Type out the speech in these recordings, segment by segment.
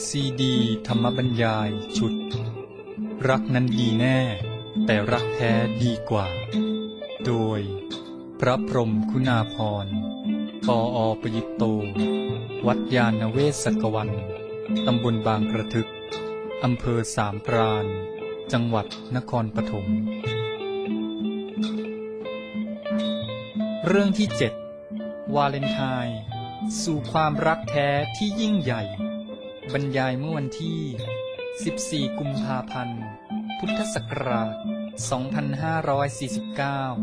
ซีดีธรรมบรรยายชุดรักนั้นดีแน่แต่รักแท้ดีกว่าโดยพระพรหมคุณาภรณ์ปอ.ประยุตโตวัดยาณเวศกวันตำบลบางกระทึกอำเภอสามพรานจังหวัดนครปฐมเรื่องที่7วาเลนไทน์สู่ความรักแท้ที่ยิ่งใหญ่บรรยายเมื่อวันที่14กุมภาพันธ์พุทธศักราช2549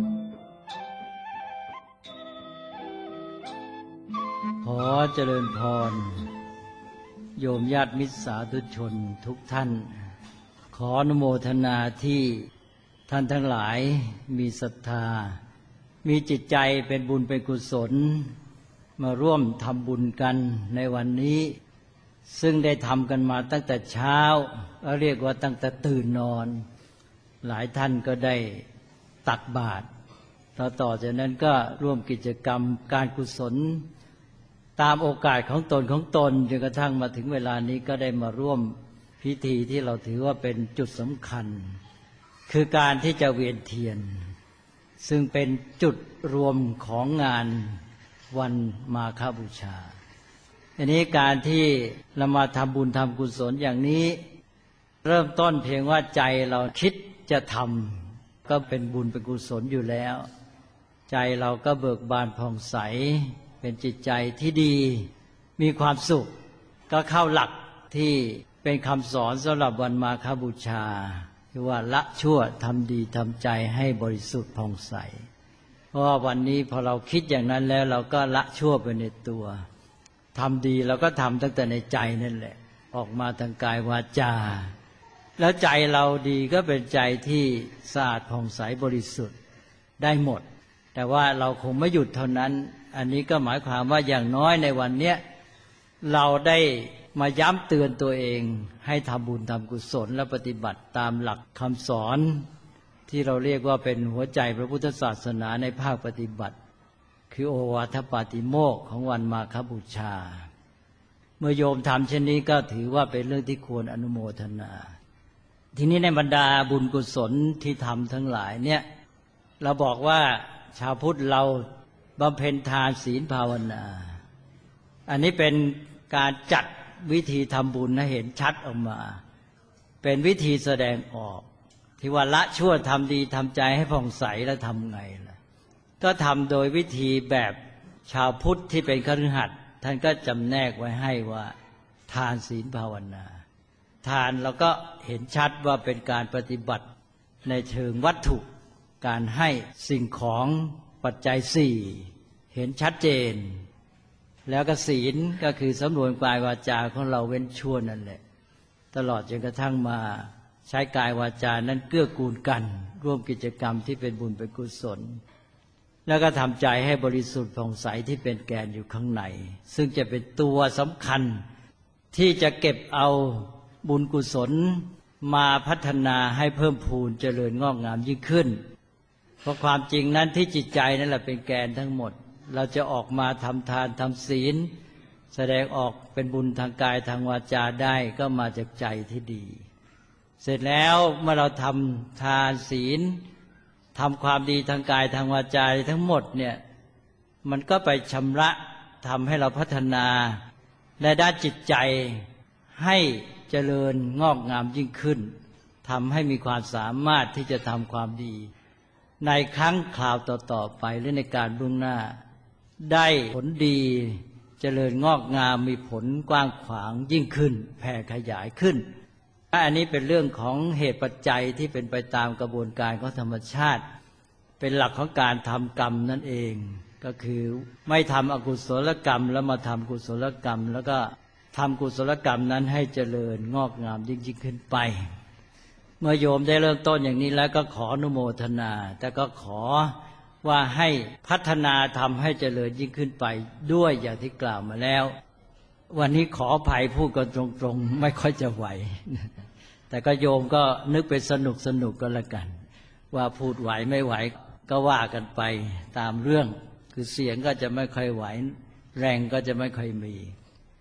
ขอเจริญพรโยมญาติมิตรสาธุชนทุกท่านขออนุโมทนาที่ท่านทั้งหลายมีศรัทธามีจิตใจเป็นบุญเป็นกุศลมาร่วมทำบุญกันในวันนี้ซึ่งได้ทำกันมาตั้งแต่เช้าเรียกว่าตั้งแต่ตื่นนอนหลายท่านก็ได้ตักบาตรแล้วต่อจากนั้นก็ร่วมกิจกรรมการกุศลตามโอกาสของตนจนกระทั่งมาถึงเวลานี้ก็ได้มาร่วมพิธีที่เราถือว่าเป็นจุดสำคัญคือการที่จะเวียนเทียนซึ่งเป็นจุดรวมของงานวันมาฆบูชาอันนี้การที่เรามาทำบุญทำกุศลอย่างนี้เริ่มต้นเพียงว่าใจเราคิดจะทำก็เป็นบุญเป็นกุศลอยู่แล้วใจเราก็เบิกบานผ่องใสเป็นจิตใจที่ดีมีความสุขก็เข้าหลักที่เป็นคำสอนสำหรับวันมาฆบูชาคือว่าละชั่วทำดีทำใจให้บริสุทธิ์ผ่องใสเพราะว่าวันนี้พอเราคิดอย่างนั้นแล้วเราก็ละชั่วไปในตัวทำดีเราก็ทำตั้งแต่ในใจนั่นแหละออกมาทางกายวาจาแล้วใจเราดีก็เป็นใจที่สะอาดผ่องใสบริสุทธิ์ได้หมดแต่ว่าเราคงไม่หยุดเท่านั้นอันนี้ก็หมายความว่าอย่างน้อยในวันเนี้ยเราได้มาย้ำเตือนตัวเองให้ทำบุญทำกุศลและปฏิบัติตามหลักคำสอนที่เราเรียกว่าเป็นหัวใจพระพุทธศาสนาในภาคปฏิบัติคือโอวาทปาติโมกข์ของวันมาฆบูชาเมื่อโยมทำเช่นนี้ก็ถือว่าเป็นเรื่องที่ควรอนุโมทนาทีนี้ในบรรดาบุญกุศลที่ทำทั้งหลายเนี่ยเราบอกว่าชาวพุทธเราบำเพ็ญทานศีลภาวนาอันนี้เป็นการจัดวิธีทำบุญให้เห็นชัดออกมาเป็นวิธีแสดงออกที่ว่าละชั่วทำดีทำใจให้ผ่องใสแล้วทำไงล่ะก็ทำโดยวิธีแบบชาวพุทธที่เป็นคฤหัสถ์ท่านก็จำแนกไว้ให้ว่าทานศีลภาวนาทานเราก็เห็นชัดว่าเป็นการปฏิบัติในเชิงวัตถุการให้สิ่งของปัจจัยสี่เห็นชัดเจนแล้วก็ศีลก็คือสำรวมกายวาจาของเราเว้นชั่วนั่นแหละตลอดจนกระทั่งมาใช้กายวาจานั้นเกื้อกูลกันร่วมกิจกรรมที่เป็นบุญเป็นกุศลแล้วก็ทำใจให้บริสุทธิ์ผ่องใสที่เป็นแกนอยู่ข้างในซึ่งจะเป็นตัวสำคัญที่จะเก็บเอาบุญกุศลมาพัฒนาให้เพิ่มพูนเจริญงอกงามยิ่งขึ้นเพราะความจริงนั้นที่จิตใจนั่นแหละเป็นแกนทั้งหมดเราจะออกมาทำทานทำศีลแสดงออกเป็นบุญทางกายทางวาจาได้ก็มาจากใจที่ดีเสร็จแล้วเมื่อเราทำทานศีลทำความดีทางกายทางวาจาทั้งหมดเนี่ยมันก็ไปชำระทำให้เราพัฒนาในด้านจิตใจให้เจริญงอกงามยิ่งขึ้นทำให้มีความสามารถที่จะทำความดีในครั้งคราวต่อๆไปหรือในการเบื้องหน้าได้ผลดีเจริญงอกงามมีผลกว้างขวางยิ่งขึ้นแผ่ขยายขึ้นอันนี้เป็นเรื่องของเหตุปัจจัยที่เป็นไปตามกระบวนการของธรรมชาติเป็นหลักของการทำกรรมนั่นเองก็คือไม่ทำอกุศลกรรมแล้วมาทำกุศลกรรมแล้วก็ทำกุศลกรรมนั้นให้เจริญงอกงามยิ่งขึ้นไปเมื่อโยมได้เริ่มต้นอย่างนี้แล้วก็ขออนุโมทนาแต่ก็ขอว่าให้พัฒนาทำให้เจริญยิ่งขึ้นไปด้วยอย่างที่กล่าวมาแล้ววันนี้ขออภัยพูดกันตรงๆไม่ค่อยจะไหวแต่ก็โยมก็นึกเป็นสนุกก็แล้วกันว่าพูดไหวไม่ไหวก็ว่ากันไปตามเรื่องคือเสียงก็จะไม่ค่อยไหวแรงก็จะไม่ค่อยมี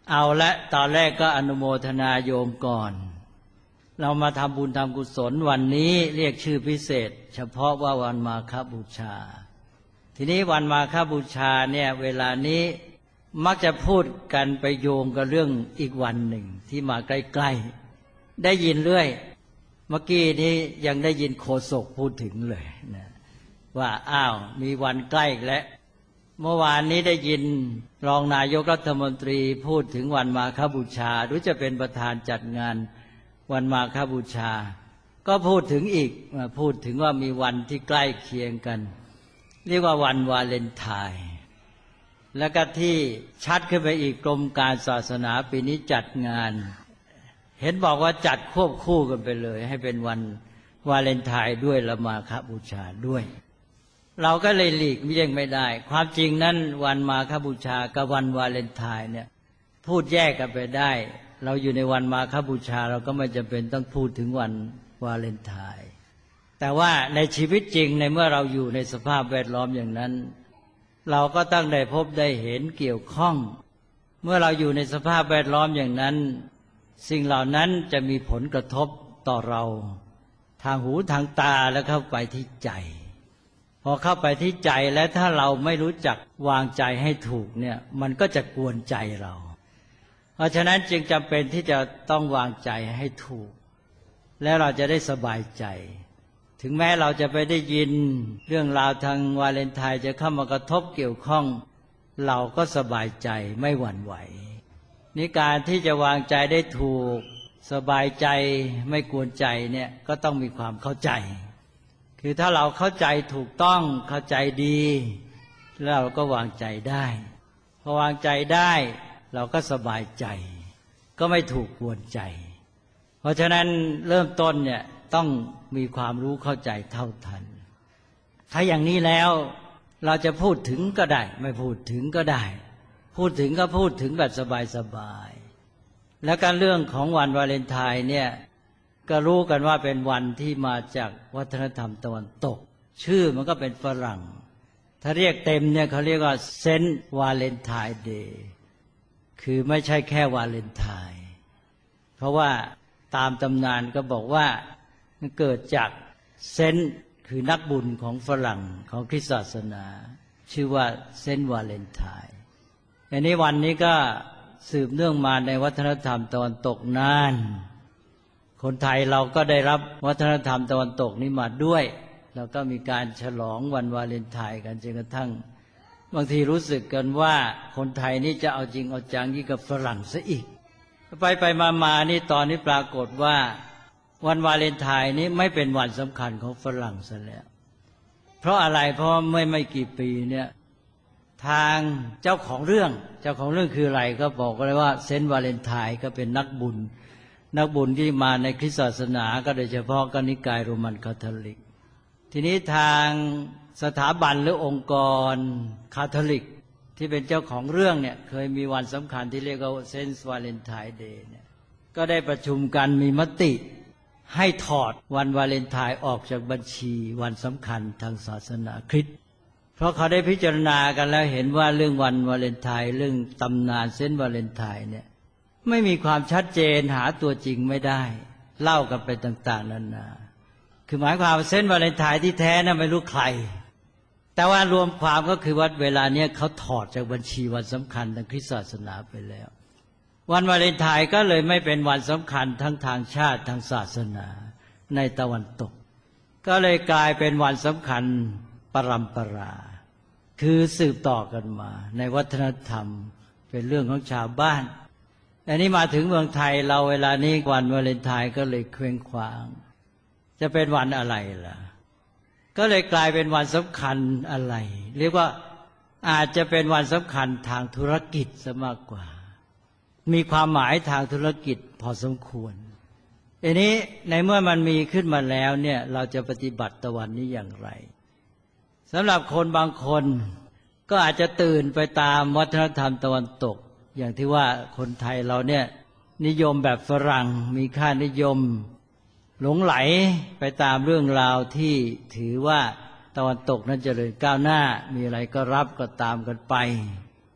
เอาละตอนแรกก็อนุโมทนาโยมก่อนเรามาทำบุญทำกุศลวันนี้เรียกชื่อพิเศษเฉพาะว่าวันมาฆบูชาทีนี้วันมาฆบูชาเนี่ยเวลานี้มักจะพูดกันไปโยงกับเรื่องอีกวันหนึ่งที่มาใกล้ๆได้ยินเรื่อยเมื่อกี้นี้ยังได้ยินโฆษกพูดถึงเลยนะว่าอ้าวมีวันใกล้แล้วเมื่อวานนี้ได้ยินรองนายกรัฐมนตรีพูดถึงวันมาฆบูชาหรือจะเป็นประธานจัดงานวันมาฆบูชาก็พูดถึงอีกพูดถึงว่ามีวันที่ใกล้เคียงกันเรียกว่าวันวาเลนไทน์แล้วก็ที่ชัดขึ้นไปอีกกรมการศาสนาปีนี้จัดงานเห็นบอกว่าจัดควบคู่กันไปเลยให้เป็นวันวาเลนไทน์ด้วยและมาฆบูชาด้วยเราก็เลยหลีกเลี่ยงไม่ได้ความจริงนั้นวันมาฆบูชากับวันวาเลนไทน์เนี่ยพูดแยกกันไปได้เราอยู่ในวันมาฆบูชาเราก็ไม่จำเป็นต้องพูดถึงวันวาเลนไทน์แต่ว่าในชีวิตจริงในเมื่อเราอยู่ในสภาพแวดล้อมอย่างนั้นเราก็ต้องได้พบได้เห็นเกี่ยวข้องเมื่อเราอยู่ในสภาพแวดล้อมอย่างนั้นสิ่งเหล่านั้นจะมีผลกระทบต่อเราทางหูทางตาแล้วเข้าไปที่ใจพอเข้าไปที่ใจแล้วถ้าเราไม่รู้จักวางใจให้ถูกเนี่ยมันก็จะกวนใจเราเพราะฉะนั้นจึงจำเป็นที่จะต้องวางใจให้ถูกแล้วเราจะได้สบายใจถึงแม้เราจะไปได้ยินเรื่องราวทางวาเลนไทน์จะเข้ามากระทบเกี่ยวข้องเราก็สบายใจไม่หวั่นไหวนี่การที่จะวางใจได้ถูกสบายใจไม่กวนใจเนี่ยก็ต้องมีความเข้าใจคือถ้าเราเข้าใจถูกต้องเข้าใจดีแล้วเราก็วางใจได้พอวางใจได้เราก็สบายใจก็ไม่ถูกกวนใจเพราะฉะนั้นเริ่มต้นเนี่ยต้องมีความรู้เข้าใจเท่าทันถ้าอย่างนี้แล้วเราจะพูดถึงก็ได้ไม่พูดถึงก็ได้พูดถึงก็พูดถึงแบบสบายๆแล้วการเรื่องของวันวาเลนไทน์เนี่ยก็รู้กันว่าเป็นวันที่มาจากวัฒนธรรมตะวันตกชื่อมันก็เป็นฝรั่งถ้าเรียกเต็มเนี่ยเขาเรียกว่าเซนต์วาเลนไทน์เดย์คือไม่ใช่แค่วาเลนไทน์เพราะว่าตามตำนานก็บอกว่ามันเกิดจากเซนต์คือนักบุญของฝรั่งของคริสตศาสนาชื่อว่าเซนต์วาเลนไทน์ในนี้วันนี้ก็สืบเนื่องมาในวัฒนธรรมตะวันตกนานคนไทยเราก็ได้รับวัฒนธรรมตะวันตกนี้มาด้วยแล้วก็มีการฉลองวันวาเลนไทน์กันจนกระทั่งบางทีรู้สึกกันว่าคนไทยนี่จะเอาจริงเอาจังยิ่งกับฝรั่งซะอีกไปมานี่ตอนนี้ปรากฏว่าวันวาเลนไทน์นี้ไม่เป็นวันสำคัญของฝรั่งซะแล้วเพราะอะไรเพราะไม่กี่ปีเนี่ยทางเจ้าของเรื่องคืออะไรก็บอกเลยว่าเซนต์วาเลนไทน์ก็เป็นนักบุญที่มาในคริสตศาสนาก็โดยเฉพาะก็นิกายโรมันคาทอลิกทีนี้ทางสถาบันหรือองค์กรคาทอลิกที่เป็นเจ้าของเรื่องเนี่ยเคยมีวันสำคัญที่เรียกว่าเซนต์วาเลนไทน์เดย์เนี่ยก็ได้ประชุมกันมีมติให้ถอดวันวาเลนไทน์ออกจากบัญชีวันสำคัญทางศาสนาคริสต์เพราะเขาได้พิจารณากันแล้วเห็นว่าเรื่องวันวาเลนไทน์เรื่องตำนานเซนต์วาเลนไทน์เนี่ยไม่มีความชัดเจนหาตัวจริงไม่ได้เล่ากันไปต่างๆนานาคือหมายความว่าเซนต์วาเลนไทน์ที่แท้น่ะไม่รู้ใครแต่ว่ารวมความก็คือว่าเวลาเนี้ยเขาถอดจากบัญชีวันสำคัญทางคริสตศาสนาไปแล้ววันวาเลนไทน์ก็เลยไม่เป็นวันสำคัญทั้งทางชาติทางศาสนาในตะวันตกก็เลยกลายเป็นวันสำคัญปรำปราคือสืบต่อกันมาในวัฒนธรรมเป็นเรื่องของชาวบ้านอันนี้มาถึงเมืองไทยเราเวลานี้วันวาเลนไทน์ก็เลยเคว้งคว้างจะเป็นวันอะไรล่ะก็เลยกลายเป็นวันสำคัญอะไรเรียกว่าอาจจะเป็นวันสำคัญทางธุรกิจซะมากกว่ามีความหมายทางธุรกิจพอสมควรอันนี้ในเมื่อมันมีขึ้นมาแล้วเนี่ยเราจะปฏิบัติต่อวันนี้อย่างไรสำหรับคนบางคนก็อาจจะตื่นไปตามวัฒนธรรมตะวันตกอย่างที่ว่าคนไทยเราเนี่ยนิยมแบบฝรั่งมีค่านิยมหลงไหลไปตามเรื่องราวที่ถือว่าตะวันตกนั้นเจริญก้าวหน้ามีอะไรก็รับก็ตามกันไป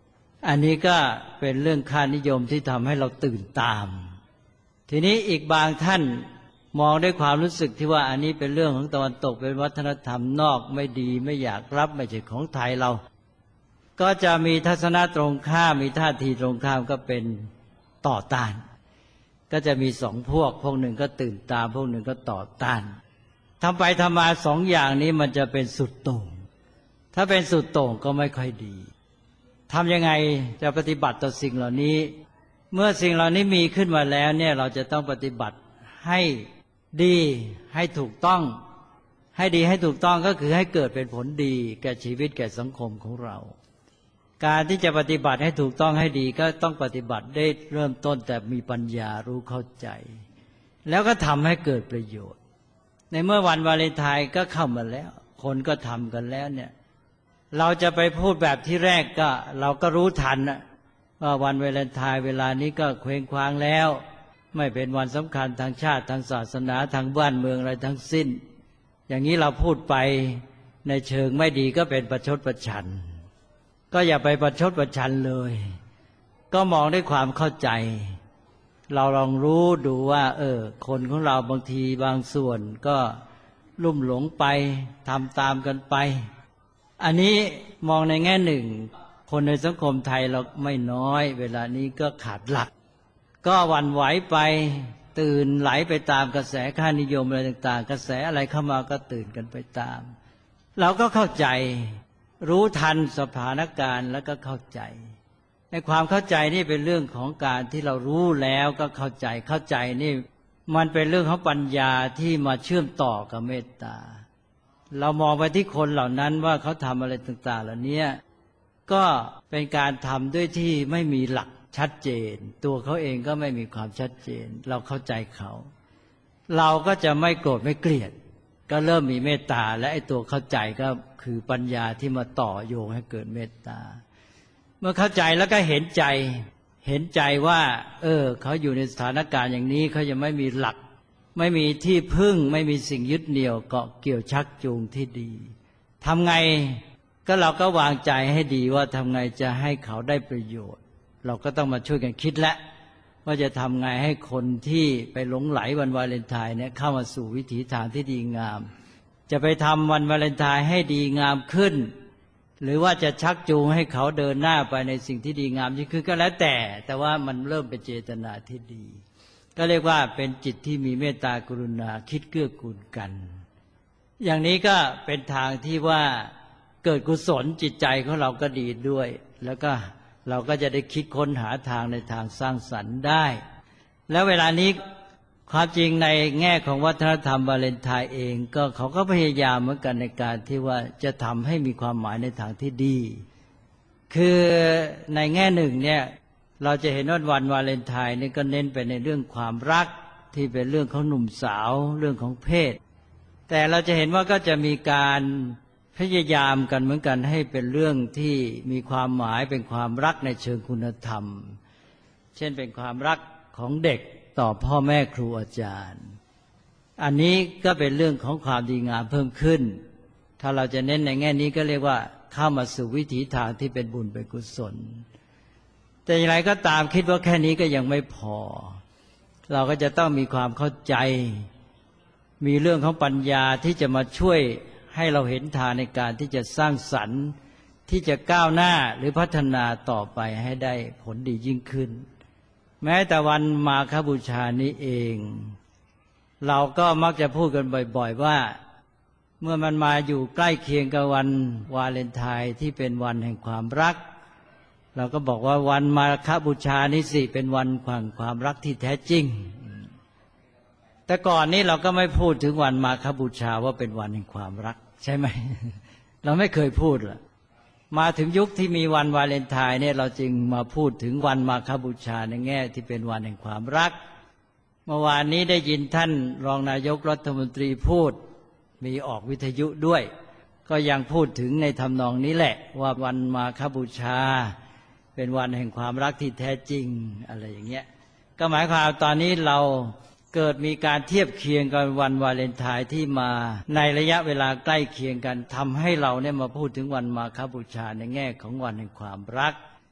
อันนี้ก็เป็นเรื่องค่านิยมที่ทำให้เราตื่นตามทีนี้อีกบางท่านมองด้วยความรู้สึกที่ว่าอันนี้เป็นเรื่องของตะวันตกเป็นวัฒนธรรมนอกไม่ดีไม่อยากรับไม่ใช่ของไทยเราก็จะมีทัศนะตรงข้ามมีท่าทีตรงข้ามก็เป็นต่อต้านก็จะมีสองพวกหนึ่งก็ตื่นตามพวกหนึ่งก็ต่อต้านทำไปทำมาสองอย่างนี้มันจะเป็นสุดโต่งถ้าเป็นสุดโต่งก็ไม่ค่อยดีทำยังไงจะปฏิบัติต่อสิ่งเหล่านี้เมื่อสิ่งเหล่านี้มีขึ้นมาแล้วเนี่ยเราจะต้องปฏิบัติให้ดีให้ถูกต้องให้ดีให้ถูกต้องก็คือให้เกิดเป็นผลดีแก่ชีวิตแก่สังคมของเราการที่จะปฏิบัติให้ถูกต้องให้ดีก็ต้องปฏิบัติได้เริ่มต้นแต่มีปัญญารู้เข้าใจแล้วก็ทำให้เกิดประโยชน์ในเมื่อวันวาเลนไทน์ก็เข้ามาแล้วคนก็ทำกันแล้วเนี่ยเราจะไปพูดแบบที่แรกก็เราก็รู้ทันว่าวันวาเลนไทน์เวลานี้ก็เคว้งคว้างแล้วไม่เป็นวันสำคัญทางชาติทางศาสนาทางบ้านเมืองอะไรทั้งสิ้นอย่างนี้เราพูดไปในเชิงไม่ดีก็เป็นประชดประชันก็อย่าไปประชดประชันเลยก็มองด้วยความเข้าใจเราลองรู้ดูว่าคนของเราบางทีบางส่วนก็ลุ่มหลงไปทำตามกันไปอันนี้มองในแง่หนึ่งคนในสังคมไทยเราไม่น้อยเวลานี้ก็ขาดหลักก็หวั่นไหวไปตื่นไหลไปตามกระแสค่านิยมอะไรต่างๆกระแสอะไรเข้ามาก็ตื่นกันไปตามเราก็เข้าใจรู้ทันสถานการณ์แล้วก็เข้าใจในความเข้าใจนี่เป็นเรื่องของการที่เรารู้แล้วก็เข้าใจนี่มันเป็นเรื่องของปัญญาที่มาเชื่อมต่อกับเมตตาเรามองไปที่คนเหล่านั้นว่าเขาทำอะไรต่างๆเหล่านี้ก็เป็นการทำด้วยที่ไม่มีหลักชัดเจนตัวเขาเองก็ไม่มีความชัดเจนเราเข้าใจเขาเราก็จะไม่โกรธไม่เกลียดก็เริ่มมีเมตตาและไอ้ตัวเข้าใจก็คือปัญญาที่มาต่อโยงให้เกิดเมตตาเมื่อเข้าใจแล้วก็เห็นใจว่าเขาอยู่ในสถานการณ์อย่างนี้เขายังไม่มีหลักไม่มีที่พึ่งไม่มีสิ่งยึดเหนี่ยวเกาะเกี่ยวชักจูงที่ดีทำไงก็เราก็วางใจให้ดีว่าทำไงจะให้เขาได้ประโยชน์เราก็ต้องมาช่วยกันคิดแล้วว่าจะทำไงให้คนที่ไปหลงไหลวันวาเลนไทน์เนี่ยเข้ามาสู่วิถีทางที่ดีงามจะไปทำวันวาเลนไทน์ให้ดีงามขึ้นหรือว่าจะชักจูงให้เขาเดินหน้าไปในสิ่งที่ดีงามยิ่งขึ้นก็แล้วแต่ว่ามันเริ่มเป็นเจตนาที่ดีก็เรียกว่าเป็นจิตที่มีเมตตากรุณาคิดเกื้อกูลกันอย่างนี้ก็เป็นทางที่ว่าเกิดกุศลจิตใจของเราก็ดีด้วยแล้วก็เราก็จะได้คิดค้นหาทางในทางสร้างสรรค์ได้แล้วเวลานี้ความจริงในแง่ของวัฒนธรรมวาเลนไทน์เองก็เขาก็พยายามเหมือนกันในการที่ว่าจะทำให้มีความหมายในทางที่ดีคือในแง่หนึ่งเนี่ยเราจะเห็นว่าวันวาเลนไทน์นี่ก็เน้นไปในเรื่องความรักที่เป็นเรื่องของหนุ่มสาวเรื่องของเพศแต่เราจะเห็นว่าก็จะมีการพยายามกันเหมือนกันให้เป็นเรื่องที่มีความหมายเป็นความรักในเชิงคุณธรรมเช่นเป็นความรักของเด็กต่อพ่อแม่ครูอาจารย์อันนี้ก็เป็นเรื่องของความดีงามเพิ่มขึ้นถ้าเราจะเน้นในแง่นี้ก็เรียกว่าเข้ามาสู่วิถีทางที่เป็นบุญเป็นกุศลแต่อย่างไรก็ตามคิดว่าแค่นี้ก็ยังไม่พอเราก็จะต้องมีความเข้าใจมีเรื่องของปัญญาที่จะมาช่วยให้เราเห็นทางในการที่จะสร้างสรรค์ที่จะก้าวหน้าหรือพัฒนาต่อไปให้ได้ผลดียิ่งขึ้นแม้แต่วันมาฆบูชานี้เองเราก็มักจะพูดกันบ่อยๆว่าเมื่อมันมาอยู่ใกล้เคียงกับวันวาเลนไทน์ที่เป็นวันแห่งความรักเราก็บอกว่าวันมาฆบูชานี้สิเป็นวันแห่งความรักที่แท้จริงแต่ก่อนนี้เราก็ไม่พูดถึงวันมาฆบูชาว่าเป็นวันแห่งความรักใช่ไหม เราไม่เคยพูดล่ะมาถึงยุคที่มีวันวาเลนไทน์เนี่ยเราจึงมาพูดถึงวันมาฆบูชาในแง่ที่เป็นวันแห่งความรักเมื่อวานนี้ได้ยินท่านรองนายกรัฐมนตรีพูดมีออกวิทยุด้วยก็ยังพูดถึงในทำนองนี้แหละว่าวันมาฆบูชาเป็นวันแห่งความรักที่แท้จริงอะไรอย่างเงี้ยก็หมายความตอนนี้เราเกิดมีการเทียบเคียงกับวันวาเลนไทน์ที่มาในระยะเวลาใกล้เคียงกันทำให้เราเนี่ยมาพูดถึงวันมาฆบูชาในแง่ของวันแห่งความรัก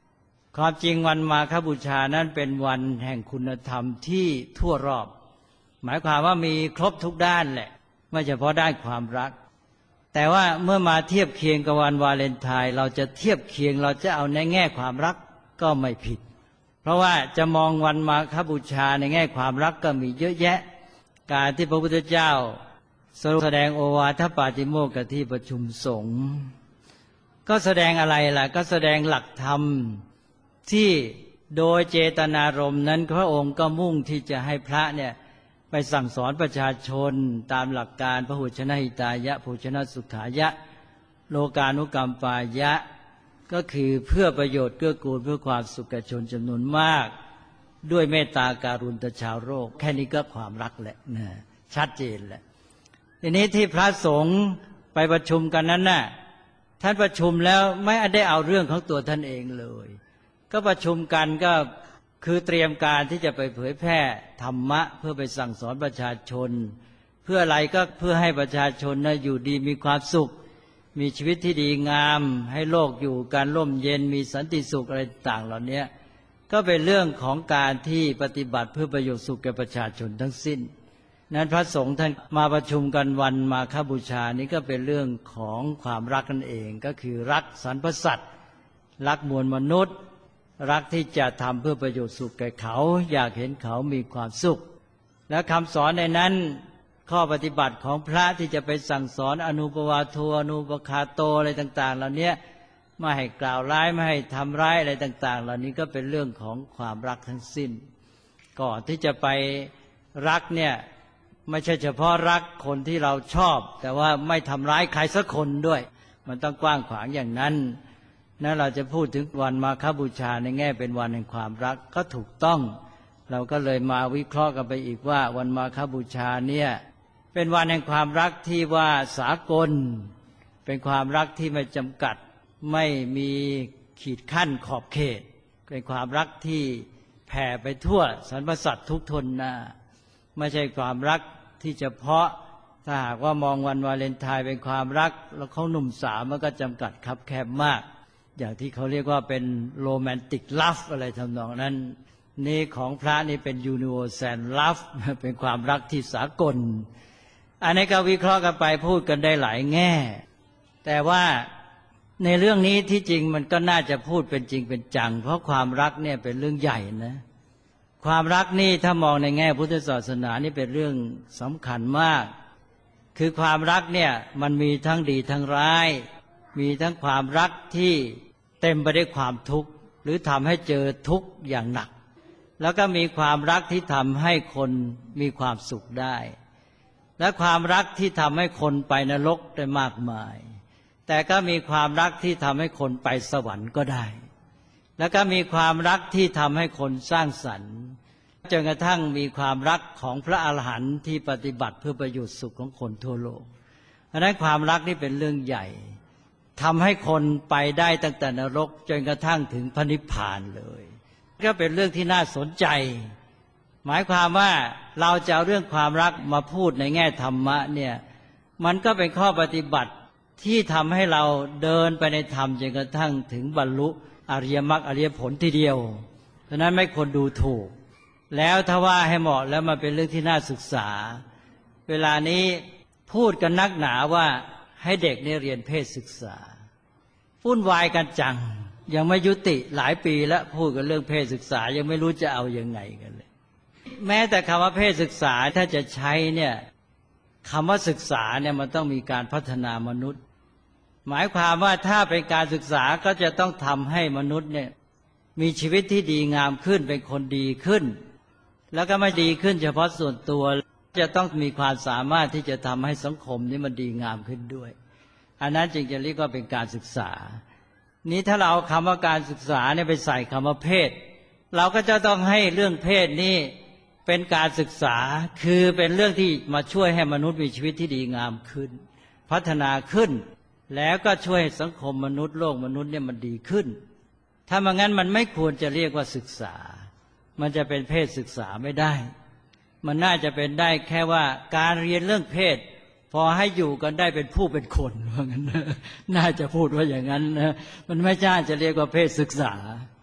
ความจริงวันมาฆบูชานั้นเป็นวันแห่งคุณธรรมที่ทั่วรอบหมายความว่ามีครบทุกด้านแหละไม่เฉพาะด้านความรักแต่ว่าเมื่อมาเทียบเคียงกับวันวาเลนไทน์เราจะเทียบเคียงเราจะเอาในแง่ความรักก็ไม่ผิดเพราะว่าจะมองวันมาฆบูชาในแง่ความรักก็มีเยอะแยะการที่พระพุทธเจ้าแสดงโอวาทปาติโมกข์ที่ประชุมสงฆ์ก็แสดงอะไรล่ะก็แสดงหลักธรรมที่โดยเจตนารมณ์นั้นพระองค์ก็มุ่งที่จะให้พระเนี่ยไปสั่งสอนประชาชนตามหลักการพหุชนะหิตายะโภชนะสุขายะโลกานุกรรมปายะก็คือเพื่อประโยชน์เกื้อกูลเพื่อความสุขแก่ชนจำนวนมากด้วยเมตตาการุณต่อชาวโลกแค่นี้ก็ความรักแหละนะชัดเจนแหละทีนี้ที่พระสงฆ์ไปประชุมกันนั้นน่ะท่านประชุมแล้วไม่ได้เอาเรื่องของตัวท่านเองเลยก็ประชุมกันก็คือเตรียมการที่จะไปเผยแพร่ธรรมะเพื่อไปสั่งสอนประชาชนเพื่ออะไรก็เพื่อให้ประชาชนนะอยู่ดีมีความสุขมีชีวิตที่ดีงามให้โลกอยู่การร่มเย็นมีสันติสุขอะไรต่างเหล่านี้ก็เป็นเรื่องของการที่ปฏิบัติเพื่อประโยชน์สุขแก่ประชาชนทั้งสิ้นนั้นพระสงฆ์ท่านมาประชุมกันวันมาฆบูชานี้ก็เป็นเรื่องของความรักนั่นเองก็คือรักสรรพสัตว์รักมวลมนุษย์รักที่จะทำเพื่อประโยชน์สุขแก่เขาอยากเห็นเขามีความสุขและคำสอนในนั้นข้อปฏิบัติของพระที่จะไปสั่งสอนอนุปวาโทอนุปคาโตอะไรต่างๆเหล่านี้ไม่ให้กล่าวร้ายไม่ให้ทำร้ายอะไรต่างๆเหล่านี้ก็เป็นเรื่องของความรักทั้งสิ้นก่อนที่จะไปรักเนี่ยไม่ใช่เฉพาะรักคนที่เราชอบแต่ว่าไม่ทำร้ายใครสักคนด้วยมันต้องกว้างขวางอย่างนั้นนั่นเราจะพูดถึงวันมาฆบูชาในแง่เป็นวันแห่งความรักก็ถูกต้องเราก็เลยมาวิเคราะห์กันไปอีกว่าวันมาฆบูชาเนี่ยเป็นวันแห่งความรักที่ว่าสากลเป็นความรักที่ไม่จำกัดไม่มีขีดขั้นขอบเขตเป็นความรักที่แผ่ไปทั่วสรรพสัตว์ทุกทนหน้าไม่ใช่ความรักที่เฉพาะถ้าหากว่ามองวันวาเลนไทน์เป็นความรักแล้วเขาหนุ่มสาวมันก็จำกัดคับแคบมากอย่างที่เขาเรียกว่าเป็นโรแมนติกลัฟอะไรทำนองนั้นนี่ของพระนี่เป็นยูนิเวอร์แซลลัฟเป็นความรักที่สากลอันนี้ก็วิเคราะห์กันไปพูดกันได้หลายแง่แต่ว่าในเรื่องนี้ที่จริงมันก็น่าจะพูดเป็นจริงเป็นจังเพราะความรักเนี่ยเป็นเรื่องใหญ่นะความรักนี่ถ้ามองในแง่พุทธศาสนานี่เป็นเรื่องสำคัญมากคือความรักเนี่ยมันมีทั้งดีทั้งร้ายมีทั้งความรักที่เต็มไปด้วยความทุกข์หรือทำให้เจอทุกข์อย่างหนักแล้วก็มีความรักที่ทำให้คนมีความสุขได้และความรักที่ทำให้คนไปนรกได้มากมายแต่ก็มีความรักที่ทำให้คนไปสวรรค์ก็ได้แล้วก็มีความรักที่ทำให้คนสร้างสรรค์จนกระทั่งมีความรักของพระอรหันต์ที่ปฏิบัติเพื่อประโยชน์สุขของคนทั่วโลกเพราะฉะนั้นความรักนี่เป็นเรื่องใหญ่ทำให้คนไปได้ตั้งแต่นรกจนกระทั่งถึงพระนิพพานเลยก็เป็นเรื่องที่น่าสนใจหมายความว่าเราจะเอาเรื่องความรักมาพูดในแง่ธรรมะเนี่ยมันก็เป็นข้อปฏิบัติที่ทำให้เราเดินไปในธรรมจนกระทั่งถึงบรรลุอริยมรรคอริยผลทีเดียวเพราะนั้นไม่ควรดูถูกแล้วถ้าว่าให้เหมาะแล้วมันเป็นเรื่องที่น่าศึกษาเวลานี้พูดกันนักหนาว่าให้เด็กเนี่ยเรียนเพศศึกษาวุ่นวายกันจังยังไม่ยุติหลายปีแล้วพูดกันเรื่องเพศศึกษายังไม่รู้จะเอายังไงกันเลยแม้แต่คำว่าเพศศึกษาถ้าจะใช้เนี่ยคำว่าศึกษาเนี่ยมันต้องมีการพัฒนามนุษย์หมายความว่าถ้าเป็นการศึกษาก็จะต้องทำให้มนุษย์เนี่ยมีชีวิตที่ดีงามขึ้นเป็นคนดีขึ้นแล้วก็ไม่ดีขึ้นเฉพาะส่วนตัวจะต้องมีความสามารถที่จะทำให้สังคมนี้มันดีงามขึ้นด้วยอันนั้นจึงจะเรียกว่าเป็นการศึกษานี้ถ้าเราเอาคำว่าการศึกษาเนี่ยไปใส่คำว่าเพศเราก็จะต้องให้เรื่องเพศนี้เป็นการศึกษาคือเป็นเรื่องที่มาช่วยให้มนุษย์มีชีวิตที่ดีงามขึ้นพัฒนาขึ้นแล้วก็ช่วยให้สังคมมนุษย์โลกมนุษย์เนี่ยมันดีขึ้นถ้าไม่งั้นมันไม่ควรจะเรียกว่าศึกษามันจะเป็นเพศศึกษาไม่ได้มันน่าจะเป็นได้แค่ว่าการเรียนเรื่องเพศพอให้อยู่กันได้เป็นผู้เป็นคนว่างั้นน่าจะพูดว่าอย่างนั้นนะมันไม่ใช่จะเรียกว่าเพศศึกษา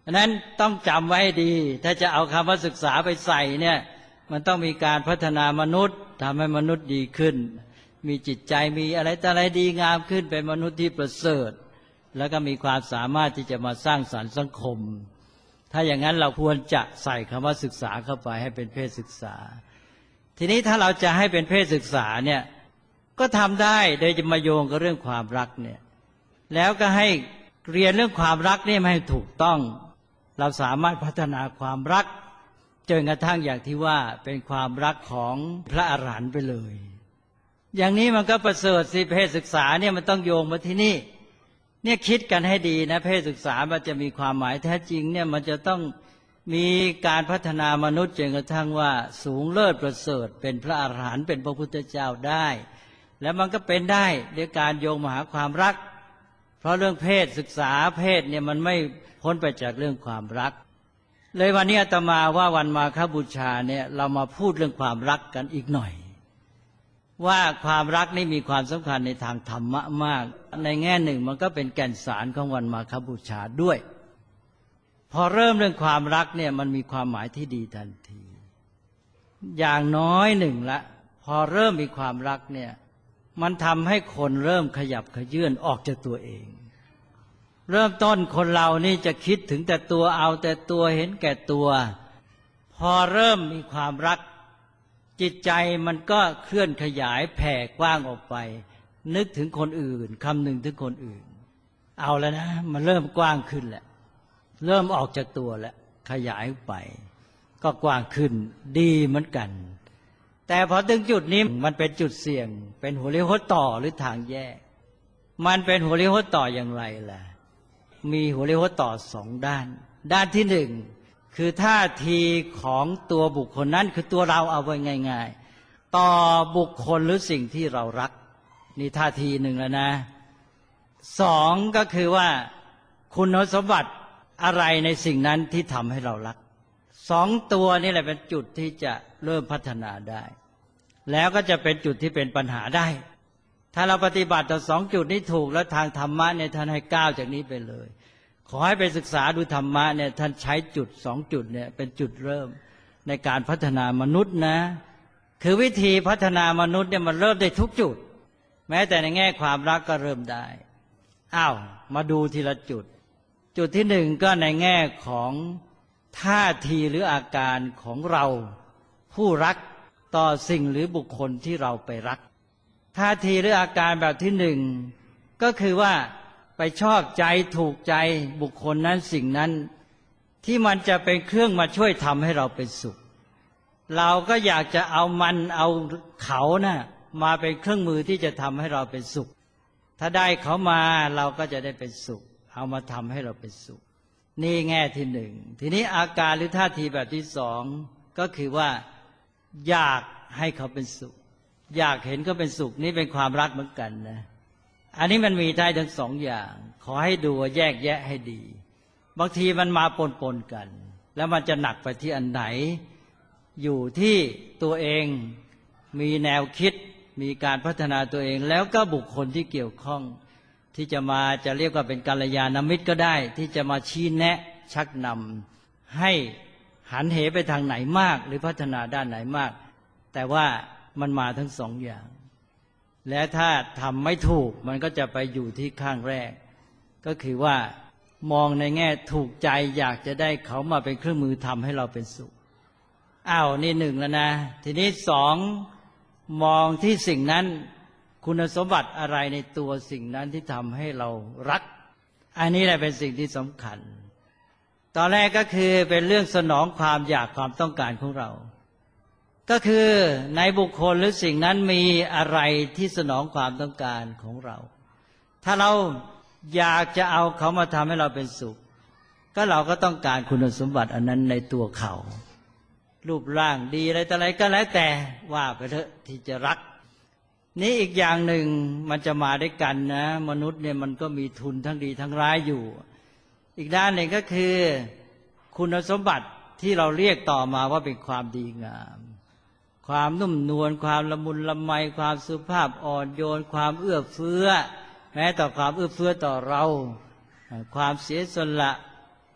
ะนั้นต้องจำไว้ให้ดีถ้าจะเอาคำว่าศึกษาไปใส่เนี่ยมันต้องมีการพัฒนามนุษย์ทำให้มนุษย์ดีขึ้นมีจิตใจมีอะไรต่ออะไรดีงามขึ้นเป็นมนุษย์ที่ประเสริฐแล้วก็มีความสามารถที่จะมาสร้างสรรค์สังคมถ้าอย่างนั้นเราควรจะใส่คำว่าศึกษาเข้าไปให้เป็นเพศศึกษาทีนี้ถ้าเราจะให้เป็นเพศศึกษาเนี่ยก็ทำได้โดยจะมาโยงกับเรื่องความรักเนี่ยแล้วก็ให้เรียนเรื่องความรักนี่ให้ถูกต้องเราสามารถพัฒนาความรักจนกระทั่งอย่างที่ว่าเป็นความรักของพระอรหันต์ไปเลยอย่างนี้มันก็ประเสริฐสิเพศศึกษาเนี่ยมันต้องโยงมาที่นี่เนี่ยคิดกันให้ดีนะเพศศึกษามันจะมีความหมายแท้จริงเนี่ยมันจะต้องมีการพัฒนามนุษย์จนกระทั่งว่าสูงเลิศประเสริฐเป็นพระอรหันต์เป็นพระพุทธเจ้าได้แล้วมันก็เป็นได้ด้วยการโยงมาหาความรักเพราะเรื่องเพศศึกษาเพศเนี่ยมันไม่พ้นไปจากเรื่องความรักเลยวันนี้อาตมาว่าวันมาฆบูชาเนี่ยเรามาพูดเรื่องความรักกันอีกหน่อยว่าความรักนี่มีความสำคัญในทางธรรมะมากในแง่หนึ่งมันก็เป็นแก่นสารของวันมาฆบูชาด้วยพอเริ่มเรื่องความรักเนี่ยมันมีความหมายที่ดีทันทีอย่างน้อยหนึ่งละพอเริ่มมีความรักเนี่ยมันทำให้คนเริ่มขยับขยื่นออกจากตัวเองเริ่มต้นคนเรานี่จะคิดถึงแต่ตัวเอาแต่ตัวเห็นแก่ตัวพอเริ่มมีความรักจิตใจมันก็เคลื่อนขยายแผ่กว้างออกไปนึกถึงคนอื่นคำนึงถึงคนอื่นเอาแล้วนะมันเริ่มกว้างขึ้นแหละเริ่มออกจากตัวแล้วขยายไปก็กว้างขึ้นดีเหมือนกันแต่พอถึงจุดนี้มันเป็นจุดเสี่ยงเป็นหัวเลี้ยวหัวต่อหรือทางแยกมันเป็นหัวเลี้ยวหัวต่ออย่างไรล่ะมีหัวเลี้ยวหัวต่อสองด้านด้านที่หนึ่งคือท่าทีของตัวบุคคลนั้นคือตัวเราเอาไว้ง่ายๆต่อบุคคลหรือสิ่งที่เรารักนี่ท่าทีหนึ่งแล้วนะสองก็คือว่าคุณสมบัติอะไรในสิ่งนั้นที่ทำให้เรารักสองตัวนี่แหละเป็นจุดที่จะเริ่มพัฒนาได้แล้วก็จะเป็นจุดที่เป็นปัญหาได้ถ้าเราปฏิบัติต่อสองจุดนี้ถูกแล้วทางธรรมะเนี่ยท่านให้ก้าวจากนี้ไปเลยขอให้ไปศึกษาดูธรรมะเนี่ยท่านใช้จุดสองจุดเนี่ยเป็นจุดเริ่มในการพัฒนามนุษย์นะคือวิธีพัฒนามนุษย์เนี่ยมันเริ่มได้ทุกจุดแม้แต่ในแง่ความรักก็เริ่มได้อ้าวมาดูทีละจุดจุดที่หนึ่งก็ในแง่ของท่าทีหรืออาการของเราผู้รักต่อสิ่งหรือบุคคลที่เราไปรักท่าทีหรืออาการแบบที่หนึ่งก็คือว่าไปชอบใจถูกใจบุคคลนั้นสิ่งนั้นที่มันจะเป็นเครื่องมาช่วยทำให้เราเป็นสุขเราก็อยากจะเอามันเอาเขานะมาเป็นเครื่องมือที่จะทำให้เราเป็นสุขถ้าได้เขามาเราก็จะได้เป็นสุขเอามาทำให้เราเป็นสุขนี่แง่ที่หนึ่งทีนี้อาการหรือท่าทีแบบที่สองก็คือว่าอยากให้เขาเป็นสุขอยากเห็นเขาเป็นสุขนี่เป็นความรักเหมือนกันนะอันนี้มันมีได้ทั้งสองอย่างขอให้ดูแยกแยะให้ดีบางทีมันมาปนกันแล้วมันจะหนักไปที่อันไหนอยู่ที่ตัวเองมีแนวคิดมีการพัฒนาตัวเองแล้วก็บุคคลที่เกี่ยวข้องที่จะเรียกว่าเป็นกัลยาณมิตรก็ได้ที่จะมาชี้แนะชักนำให้หันเหไปทางไหนมากหรือพัฒนาด้านไหนมากแต่ว่ามันมาทั้งสองอย่างและถ้าทำไม่ถูกมันก็จะไปอยู่ที่ข้างแรกก็คือว่ามองในแง่ถูกใจอยากจะได้เขามาเป็นเครื่องมือทำให้เราเป็นสุขนี่หนึ่งแล้วนะทีนี้สองมองที่สิ่งนั้นคุณสมบัติอะไรในตัวสิ่งนั้นที่ทำให้เรารักอันนี้แหละเป็นสิ่งที่สำคัญตอนแรกก็คือเป็นเรื่องสนองความอยากความต้องการของเราก็คือในบุคคลหรือสิ่งนั้นมีอะไรที่สนองความต้องการของเราถ้าเราอยากจะเอาเขามาทำให้เราเป็นสุขก็เราก็ต้องการคุณสมบัติอันนั้นในตัวเขารูปร่างดีอะไรต่ออะไรก็แล้วแต่ว่าไปเถอะที่จะรักนี่อีกอย่างหนึ่งมันจะมาด้วยกันนะมนุษย์เนี่ยมันก็มีทุนทั้งดีทั้งร้ายอยู่อีกด้านหนึ่งก็คือคุณสมบัติที่เราเรียกต่อมาว่าเป็นความดีงามความนุ่มนวลความละมุนละไมความสุภาพอ่อนโยนความเอื้อเฟื้อแม้ต่อความเอื้อเฟื้อต่อเราความเสียสละ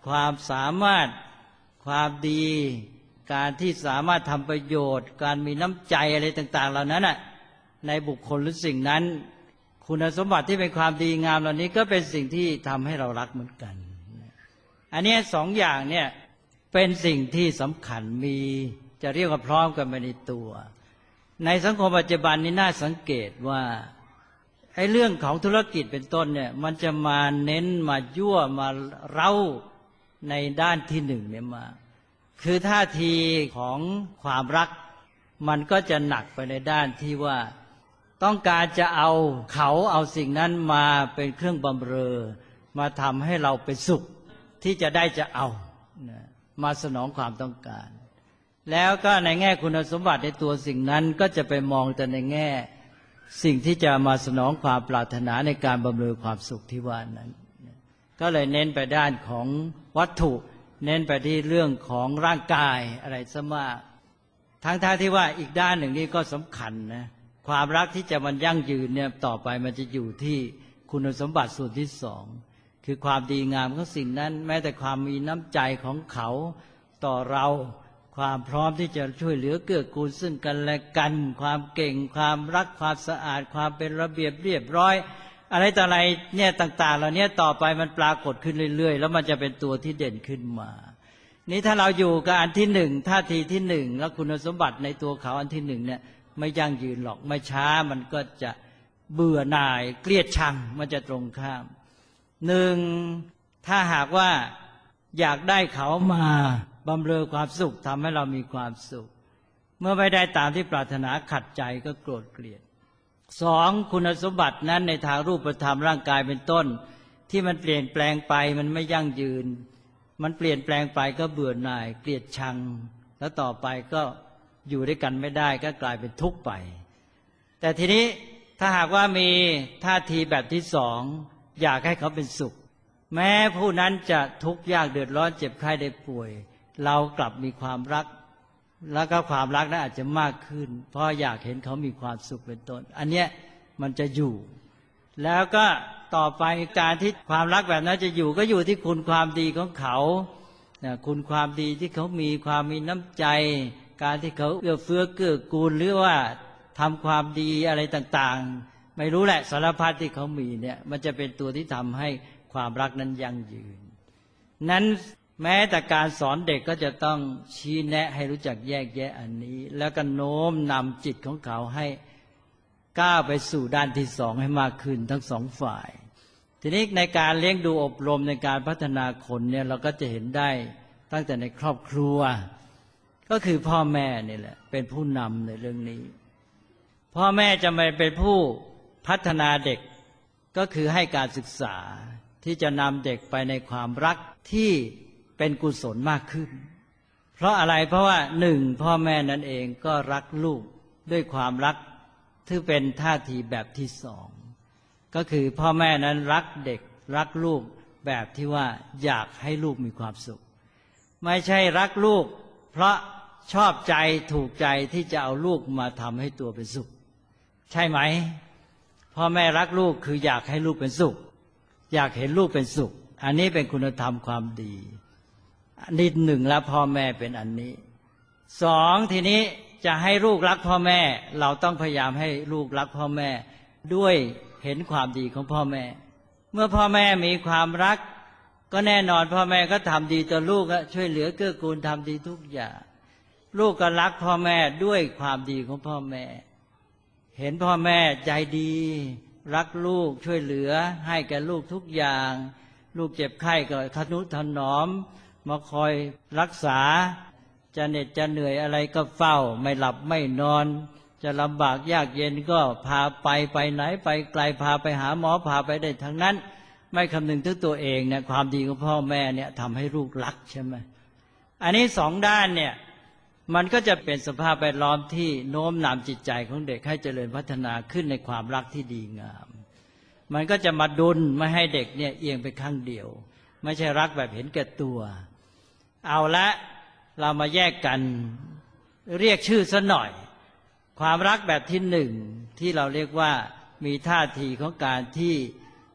ความสามารถความดีการที่สามารถทำประโยชน์การมีน้ำใจอะไรต่างๆเหล่านั้นในบุคคลหรือสิ่งนั้นคุณสมบัติที่เป็นความดีงามเหล่านี้ก็เป็นสิ่งที่ทำให้เรารักเหมือนกันอันนี้สองอย่างเนี่ยเป็นสิ่งที่สำคัญมีจะเรียกว่าพร้อมกันไปในตัวในสังคมปัจจุบันนี้น่าสังเกตว่าไอ้เรื่องของธุรกิจเป็นต้นเนี่ยมันจะมาเน้นมายั่วมาเร้าในด้านที่หนึ่งเนี่ยมาคือท่าทีของความรักมันก็จะหนักไปในด้านที่ว่าต้องการจะเอาสิ่งนั้นมาเป็นเครื่องบำเรอมาทำให้เราเป็นสุขที่จะได้จะเอามาสนองความต้องการแล้วก็ในแง่คุณสมบัติในตัวสิ่งนั้นก็จะไปมองแต่ในแง่สิ่งที่จะมาสนองความปรารถนาในการบำเรอความสุขที่ว่านั้นก็เลยเน้นไปด้านของวัตถุเน้นไปที่เรื่องของร่างกายอะไรซะมากทั้งที่ว่าอีกด้านหนึ่งนี่ก็สำคัญนะความรักที่จะมันยั่งยืนเนี่ยต่อไปมันจะอยู่ที่คุณสมบัติส่วนที่สองคือความดีงามของสิ่งนั้นแม้แต่ความมีน้ำใจของเขาต่อเราความพร้อมที่จะช่วยเหลือเกื้อกูลซึ่งกันและกันความเก่งความรักความสะอาดความเป็นระเบียบเรียบร้อยอะไรต่ออะไรเนี่ยต่างๆเหล่านี้ต่อไปมันปรากฏขึ้นเรื่อยๆแล้วมันจะเป็นตัวที่เด่นขึ้นมานี่ถ้าเราอยู่กับอันที่หนึ่งท่าทีที่หนึ่งแล้วคุณสมบัติในตัวเขาอันที่หนึ่งเนี่ยไม่ยั่งยืนหรอกไม่ช้ามันก็จะเบื่อหน่ายเกลียดชังมันจะตรงข้ามหนึ่งถ้าหากว่าอยากได้เขามาบำเรอความสุขทำให้เรามีความสุขเมื่อไม่ได้ตามที่ปรารถนาขัดใจก็โกรธเกลียดสองคุณสมบัตินั้นในทางรูปธรรมร่างกายเป็นต้นที่มันเปลี่ยนแปลงไปมันไม่ยั่งยืนมันเปลี่ยนแปลงไปก็เบื่อหน่ายเกลียดชังแล้วต่อไปก็อยู่ด้วยกันไม่ได้ก็กลายเป็นทุกข์ไปแต่ทีนี้ถ้าหากว่ามีท่าทีแบบที่สองอยากให้เขาเป็นสุขแม้ผู้นั้นจะทุกข์ยากเดือดร้อนเจ็บไข้ได้ป่วยเรากลับมีความรักแล้วก็ความรักนั้นอาจจะมากขึ้นเพราะอยากเห็นเขามีความสุขเป็นต้นอันเนี้ยมันจะอยู่แล้วก็ต่อไปการที่ความรักแบบนั้นจะอยู่ก็อยู่ที่คุณความดีของเขาคุณความดีที่เขามีความมีน้ำใจการที่เขาเอื้อเฟื้อเกื้อกูลหรือว่าทำความดีอะไรต่างๆไม่รู้แหละสารพัดที่เขามีเนี่ยมันจะเป็นตัวที่ทำให้ความรักนั้นยั่งยืนนั้นแม้แต่การสอนเด็กก็จะต้องชี้แนะให้รู้จักแยกแยะอันนี้แล้วก็โน้มนำจิตของเขาให้ก้าวไปสู่ด้านที่สองให้มากขึ้นทั้งสองฝ่ายทีนี้ในการเลี้ยงดูอบรมในการพัฒนาคนเนี่ยเราก็จะเห็นได้ตั้งแต่ในครอบครัวก็คือพ่อแม่นี่แหละเป็นผู้นำในเรื่องนี้พ่อแม่จะไม่เป็นผู้พัฒนาเด็กก็คือให้การศึกษาที่จะนำเด็กไปในความรักที่เป็นกุศลมากขึ้นเพราะอะไรเพราะว่าหนึ่งพ่อแม่นั่นเองก็รักลูกด้วยความรักที่เป็นท่าทีแบบที่สองก็คือพ่อแม่นั้นรักเด็กรักลูกแบบที่ว่าอยากให้ลูกมีความสุขไม่ใช่รักลูกเพราะชอบใจถูกใจที่จะเอาลูกมาทำให้ตัวเป็นสุขใช่ไหมพ่อแม่รักลูกคืออยากให้ลูกเป็นสุขอยากเห็นลูกเป็นสุขอันนี้เป็นคุณธรรมความดีอันนี้หนึ่งแล้วพ่อแม่เป็นอันนี้สองทีนี้จะให้ลูกรักพ่อแม่เราต้องพยายามให้ลูกรักพ่อแม่ด้วยเห็นความดีของพ่อแม่เมื่อพ่อแม่มีความรักก็แน่นอนพ่อแม่ก็ทำดีต่อลูกช่วยเหลือเกื้อกูลทำดีทุกอย่างลูกก็รักพ่อแม่ด้วยความดีของพ่อแม่เห็นพ่อแม่ใจดีรักลูกช่วยเหลือให้แก่ลูกทุกอย่างลูกเจ็บไข้ก็ทนุถนอมมาคอยรักษาจะเหน็ดจะเหนื่อยอะไรก็เฝ้าไม่หลับไม่นอนจะลำบากยากเย็นก็พาไปไหนไปไกลพาไปหาหมอพาไปได้ทั้งนั้นไม่คำนึงถึงตัวเองเนี่ยความดีของพ่อแม่เนี่ยทำให้ลูกรักใช่ไหมอันนี้สองด้านเนี่ยมันก็จะเป็นสภาพแวดล้อมที่โน้มน้าวจิตใจของเด็กให้เจริญพัฒนาขึ้นในความรักที่ดีงามมันก็จะมาดุลไม่ให้เด็กเนี่ยเอียงไปข้างเดียวไม่ใช่รักแบบเห็นแก่ตัวเอาละเรามาแยกกันเรียกชื่อซะหน่อยความรักแบบที่หนึ่งที่เราเรียกว่ามีท่าทีของการที่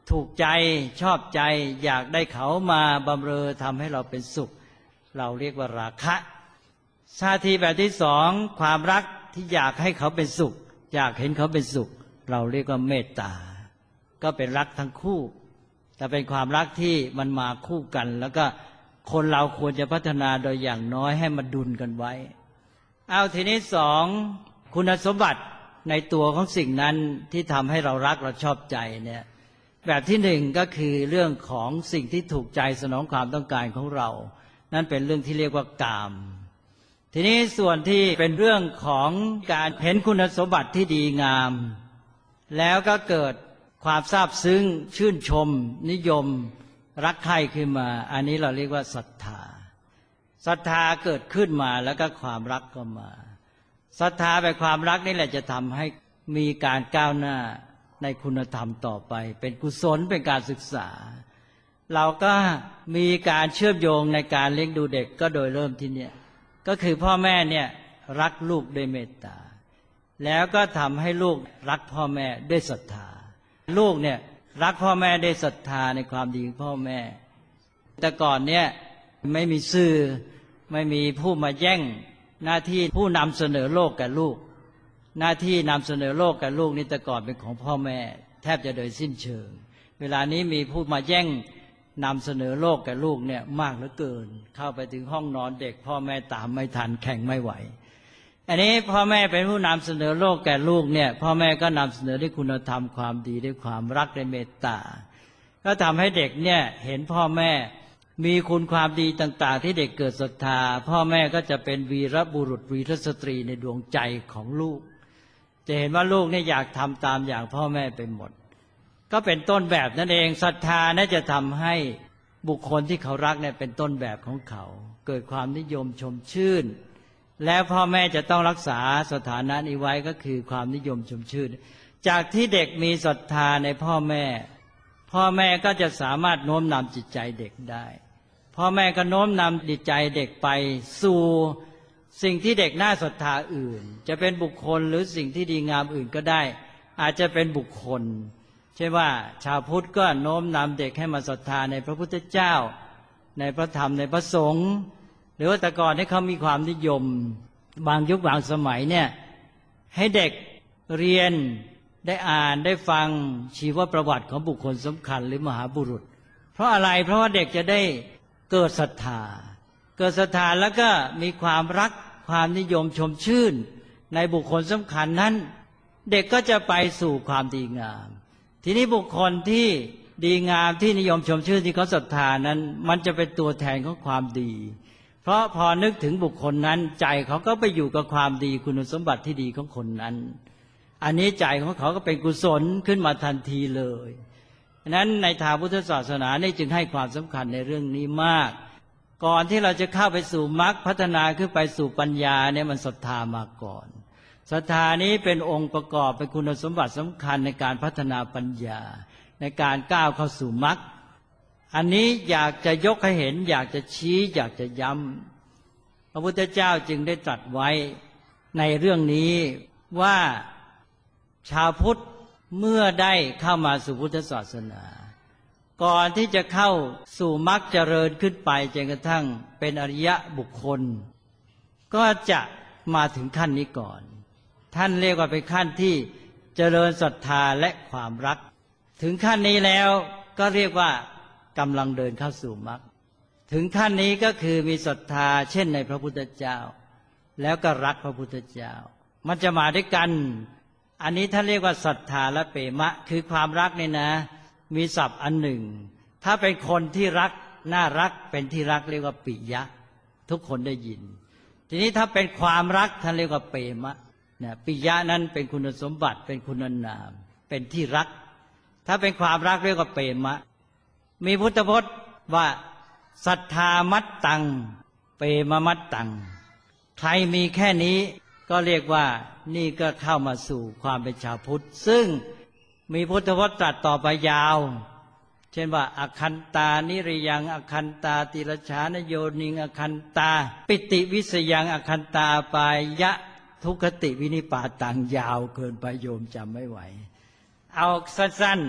ถูกใจชอบใจอยากได้เขามาบำเรอทำให้เราเป็นสุขเราเรียกว่าราคะท่าทีแบบที่สองความรักที่อยากให้เขาเป็นสุขอยากเห็นเขาเป็นสุขเราเรียกว่าเมตตาก็เป็นรักทั้งคู่แต่เป็นความรักที่มันมาคู่กันแล้วก็คนเราควรจะพัฒนาโดยอย่างน้อยให้มันดุลกันไว้เอาทีนี้สองคุณสมบัติในตัวของสิ่งนั้นที่ทำให้เรารักเราชอบใจเนี่ยแบบที่หนึ่งก็คือเรื่องของสิ่งที่ถูกใจสนองความต้องการของเรานั่นเป็นเรื่องที่เรียกว่ากามทีนี้ส่วนที่เป็นเรื่องของการเห็นคุณสมบัติที่ดีงามแล้วก็เกิดความซาบซึ้งชื่นชมนิยมรักใคร่ขึ้นมาอันนี้เราเรียกว่าศรัทธาศรัทธาเกิดขึ้นมาแล้วก็ความรักก็มาศรัทธาแบบความรักนี่แหละจะทำให้มีการก้าวหน้าในคุณธรรมต่อไปเป็นกุศลเป็นการศึกษาเราก็มีการเชื่อมโยงในการเลี้ยงดูเด็กก็โดยเริ่มที่เนี่ยก็คือพ่อแม่เนี่ยรักลูกด้วยเมตตาแล้วก็ทำให้ลูกรักพ่อแม่ด้วยศรัทธาลูกเนี่ยรักพ่อแม่ด้วยศรัทธาในความดีของพ่อแม่แต่ก่อนเนี่ยไม่มีสื่อไม่มีผู้มาแย่งหน้าที่ผู้นำเสนอโลกแก่ลูกหน้าที่นำเสนอโลกแก่ลูกนี่แต่ก่อนเป็นของพ่อแม่แทบจะโดยสิ้นเชิงเวลานี้มีผู้มาแย่งนำเสนอโลกแก่ลูกเนี่ยมากเหลือเกินเข้าไปถึงห้องนอนเด็กพ่อแม่ตามไม่ทันแข่งไม่ไหวอันนี้พ่อแม่เป็นผู้นำเสนอโลกแก่ลูกเนี่ยพ่อแม่ก็นำเสนอด้วยคุณธรรมความดีด้วยความรักด้วยเมตตาก็ทำให้เด็กเนี่ยเห็นพ่อแม่มีคุณความดีต่างๆที่เด็กเกิดศรัทธาพ่อแม่ก็จะเป็นวีรบุรุษวีรสตรีในดวงใจของลูกจะเห็นว่าลูกเนี่ยอยากทำตามอย่างพ่อแม่ไปหมดก็เป็นต้นแบบนั่นเองศรัทธาน่าจะทำให้บุคคลที่เขารักเนี่ยเป็นต้นแบบของเขาเกิดความนิยมชมชื่นแล้วพ่อแม่จะต้องรักษาสถานะนี้ไว้ก็คือความนิยมชมชื่นจากที่เด็กมีศรัทธาในพ่อแม่พ่อแม่ก็จะสามารถโน้มนำจิตใจเด็กได้พ่อแม่ก็โน้มนำจิตใจเด็กไปสู่สิ่งที่เด็กน่าศรัทธาอื่นจะเป็นบุคคลหรือสิ่งที่ดีงามอื่นก็ได้อาจจะเป็นบุคคลใช่ว่าชาวพุทธก็โน้มนำเด็กให้มาศรัทธาในพระพุทธเจ้าในพระธรรมในพระสงฆ์หรือว่าแต่ก่อนที่เขามีความนิยมบางยุคบางสมัยเนี่ยให้เด็กเรียนได้อ่านได้ฟังชีวประวัติของบุคคลสำคัญหรือมหาบุรุษเพราะอะไรเพราะว่าเด็กจะได้เกิดศรัทธาแล้วก็มีความรักความนิยมชมชื่นในบุคคลสำคัญนั้นเด็กก็จะไปสู่ความดีงามทีนี้บุคคลที่ดีงามที่นิยมชมชื่นที่เขาศรัทธานั้นมันจะเป็นตัวแทนของความดีเพราะพอนึกถึงบุคคลนั้นใจเขาก็ไปอยู่กับความดีคุณสมบัติที่ดีของคนนั้นอันนี้ใจของเขาก็เป็นกุศลขึ้นมาทันทีเลยฉะนั้นในทางพุทธศาสนานี่จึงให้ความสำคัญในเรื่องนี้มากก่อนที่เราจะเข้าไปสู่มรรคพัฒนาขึ้นไปสู่ปัญญาเนี่ยมันศรัทธามาก่อนศรัทธานี้เป็นองค์ประกอบเป็นคุณสมบัติสำคัญในการพัฒนาปัญญาในการก้าวเข้าสู่มรรคอันนี้อยากจะยกให้เห็นอยากจะชี้อยากจะย้ำพระพุทธเจ้าจึงได้ตรัสไว้ในเรื่องนี้ว่าชาวพุทธเมื่อได้เข้ามาสู่พุทธศาสนาก่อนที่จะเข้าสู่มรรคเจริญขึ้นไปจนกระทั่งเป็นอริยบุคคลก็จะมาถึงขั้นนี้ก่อนท่านเรียกว่าเป็นขั้นที่เจริญศรัทธาและความรักถึงขั้นนี้แล้วก็เรียกว่ากำลังเดินเข้าสู่มรรคถึงขั้นนี้ก็คือมีศรัทธาเช่นในพระพุทธเจ้าแล้วก็รักพระพุทธเจ้ามันจะมาด้วยกันอันนี้ท่านเรียกว่าศรัทธาและเปมะคือความรักนี่นะมีศัพท์อันหนึ่งถ้าเป็นคนที่รักน่ารักเป็นที่รักเรียกว่าปิยะทุกคนได้ยินทีนี้ถ้าเป็นความรักท่านเรียกว่าเปมะเนี่ยปิยะนั้นเป็นคุณสมบัติเป็นคุณนามเป็นที่รักถ้าเป็นความรักเรียกว่าเปมะมีพุทธพจน์ว่าศรัทธามัตตังเปมมัตตังใครมีแค่นี้ก็เรียกว่านี่ก็เข้ามาสู่ความเป็นชาวพุทธซึ่งมีพุทธพจน์ตรัสต่อไปยาวเช่นว่าอคันตานิริยังอคันตาติรชานโยนิงอคันตาปิติวิสยังอคันตาปายะทุคติวินิปาตังยาวเกินไปโยมจำไม่ไหวเอาสั้น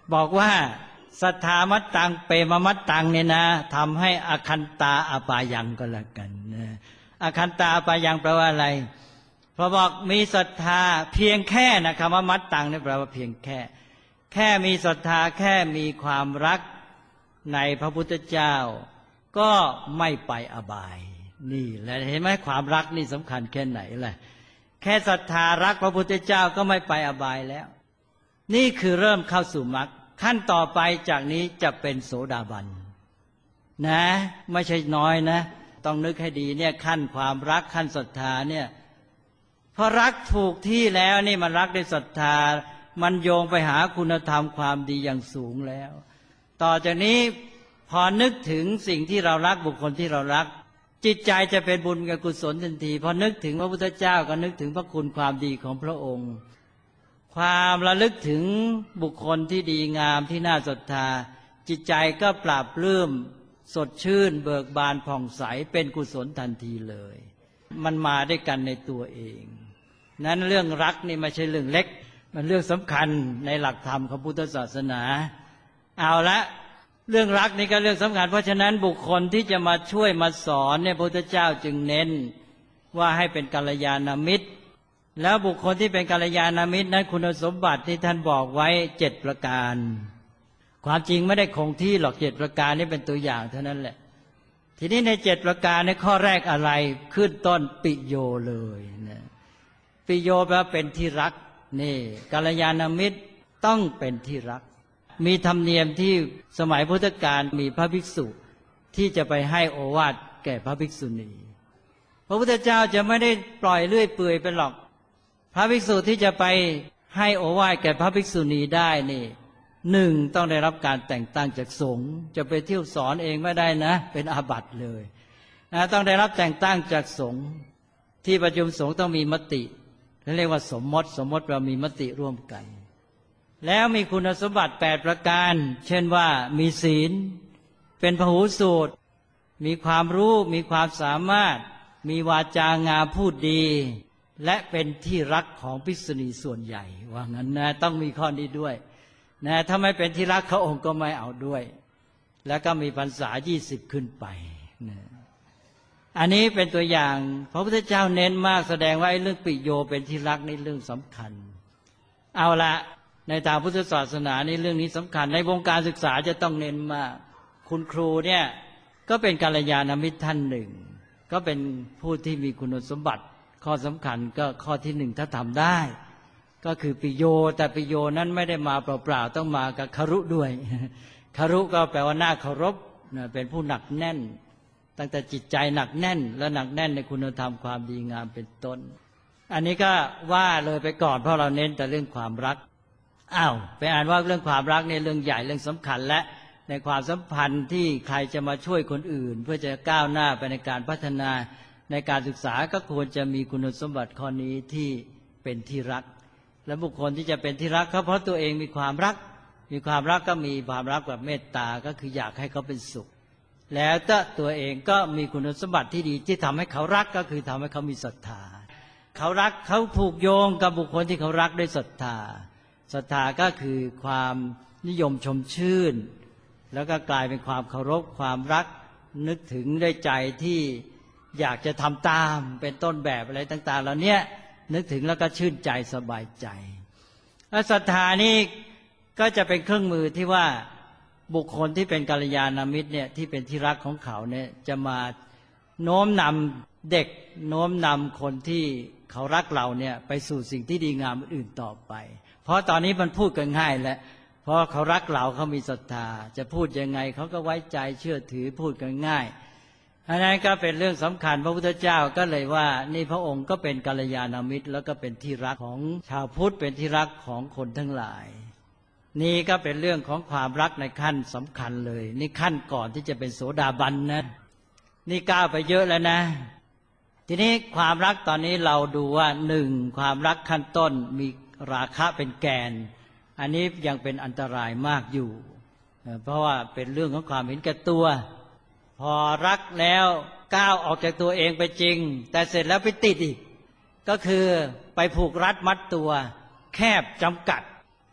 บอกว่าศรัทธามัตตังเปมมัตตังเนี่ยนะทำให้อคันตาอปายังก็แล้วกันนะอคันตาอปายังแปลว่าอะไรพอบอกมีศรัทธาเพียงแค่นะคำว่ามัตตังนี่แปลว่าเพียงแค่มีศรัทธาแค่มีความรักในพระพุทธเจ้าก็ไม่ไปอบายนี่แหละเห็นไหมความรักนี่สำคัญแค่ไหนล่ะแค่ศรัทธารักพระพุทธเจ้าก็ไม่ไปอบายแล้วนี่คือเริ่มเข้าสู่มรรคขั้นต่อไปจากนี้จะเป็นโสดาบันนะไม่ใช่น้อยนะต้องนึกให้ดีเนี่ยขั้นความรักขั้นศรัทธาเนี่ยพอรักถูกที่แล้วนี่มันรักด้วยศรัทธามันโยงไปหาคุณธรรมความดีอย่างสูงแล้วต่อจากนี้พอนึกถึงสิ่งที่เรารักบุคคลที่เรารักจิตใจจะเป็นบุญกับกุศลทันทีพอนึกถึงพระพุทธเจ้าก็นึกถึงพระคุณความดีของพระองค์ความระลึกถึงบุคคลที่ดีงามที่น่าศรัทธาจิตใจก็ปราบปลื้มสดชื่นเบิกบานผ่องใสเป็นกุศลทันทีเลยมันมาด้วยกันในตัวเองนั้นเรื่องรักนี่ไม่ใช่เรื่องเล็กมันเรื่องสำคัญในหลักธรรมของพุทธศาสนาเอาละเรื่องรักนี่ก็เรื่องสำคัญเพราะฉะนั้นบุคคลที่จะมาช่วยมาสอนเนี่ยพระพุทธเจ้าจึงเน้นว่าให้เป็นกัลยาณมิตรแล้วบุคคลที่เป็นกัลยาณมิตรนั้นคุณสมบัติที่ท่านบอกไว้7ประการความจริงไม่ได้คงที่หรอก7ประการนี้เป็นตัวอย่างเท่านั้นแหละทีนี้ใน7ประการในข้อแรกอะไรขึ้นต้นปิโยเลยนะปิโยแปลว่าเป็นที่รักนี่กัลยาณมิตรต้องเป็นที่รักมีธรรมเนียมที่สมัยพุทธกาลมีพระภิกษุที่จะไปให้โอวาทแก่พระภิกษุณีพระพุทธเจ้าจะไม่ได้ปล่อยเลื่อยเปื่อยไปหรอกพระภิกษุที่จะไปให้โอวาทแก่พระภิกษุณีได้นี่หนึ่งต้องได้รับการแต่งตั้งจากสงฆ์จะไปเที่ยวสอนเองไม่ได้นะเป็นอาบัติเลยนะต้องได้รับแต่งตั้งจากสงฆ์ที่ประชุมสงฆ์ต้องมีมติเรียกว่าสมมติเรามีมติร่วมกันแล้วมีคุณสมบัติ8ประการเช่นว่ามีศีลเป็นพหูสูตรมีความรู้มีความสามารถมีวาจางามพูดดีและเป็นที่รักของภิกษุณีส่วนใหญ่ว่างั้นนะต้องมีข้อนี้ด้วยนะถ้าไม่เป็นที่รักเขาองค์ก็ไม่เอาด้วยแล้วก็มีพรรษา20ขึ้นไปนะอันนี้เป็นตัวอย่างพระพุทธเจ้าเน้นมากแสดงว่าเรื่องปิโยเป็นที่รักนี่เรื่องสำคัญเอาละในทางพุทธศาสนานี่เรื่องนี้สำคัญในวงการศึกษาจะต้องเน้นมากคุณครูเนี่ยก็เป็นกัลยาณมิตรท่านหนึ่งก็เป็นผู้ที่มีคุณสมบัติข้อสำคัญก็ข้อที่1ถ้าทำได้ก็คือปิโยแต่ปิโยนั้นไม่ได้มาเปล่าๆต้องมากับคารุด้วยคารุก็แปลว่าน่าเคารพเป็นผู้หนักแน่นตั้งแต่จิตใจหนักแน่นและหนักแน่นในคุณธรรมความดีงามเป็นต้นอันนี้ก็ว่าเลยไปก่อนเพราะเราเน้นแต่เรื่องความรักไปอ่านว่าเรื่องความรักเนี่ยเรื่องใหญ่เรื่องสำคัญและในความสัมพันธ์ที่ใครจะมาช่วยคนอื่นเพื่อจะก้าวหน้าไปในการพัฒนาในการศึกษาก็ควรจะมีคุณสมบัติข้อนี้ที่เป็นที่รักและบุคคลที่จะเป็นที่รักเขาเพราะตัวเองมีความรักก็มีความรักแบบเมตตาก็คืออยากให้เขาเป็นสุขแล้วตัวเองก็มีคุณสมบัติที่ดีที่ทำให้เขารักก็คือทำให้เขามีศรัทธาเขารักเขาผูกโยงกับบุคคลที่เขารักด้วยศรัทธาก็คือความนิยมชมชื่นแล้วก็กลายเป็นความเคารพความรักนึกถึงด้วยใจที่อยากจะทำตามเป็นต้นแบบอะไรต่างๆเหล่านี้นึกถึงแล้วก็ชื่นใจสบายใจและศรัทธานี่ก็จะเป็นเครื่องมือที่ว่าบุคคลที่เป็นกัลยาณมิตรเนี่ยที่เป็นที่รักของเขาเนี่ยจะมาโน้มนำเด็กโน้มนำคนที่เขารักเราเนี่ยไปสู่สิ่งที่ดีงามอื่นต่อไปเพราะตอนนี้มันพูดกันง่ายแล้วเพราะเขารักเราเขามีศรัทธาจะพูดยังไงเขาก็ไว้ใจเชื่อถือพูดกันง่ายอันนั้นก็เป็นเรื่องสำคัญพระพุทธเจ้าก็เลยว่านี่พระองค์ก็เป็นกัลยาณมิตรแล้วก็เป็นที่รักของชาวพุทธเป็นที่รักของคนทั้งหลายนี่ก็เป็นเรื่องของความรักในขั้นสำคัญเลยนี่ขั้นก่อนที่จะเป็นโสดาบันนะนี่ก้าวไปเยอะแล้วนะทีนี้ความรักตอนนี้เราดูว่า1ความรักขั้นต้นมีราคะเป็นแกนอันนี้ยังเป็นอันตรายมากอยู่เพราะว่าเป็นเรื่องของความเห็นแก่ตัวพอรักแล้วก้าวออกจากตัวเองไปจริงแต่เสร็จแล้วไปติดอีกก็คือไปผูกรัดมัดตัวแคบจำกัด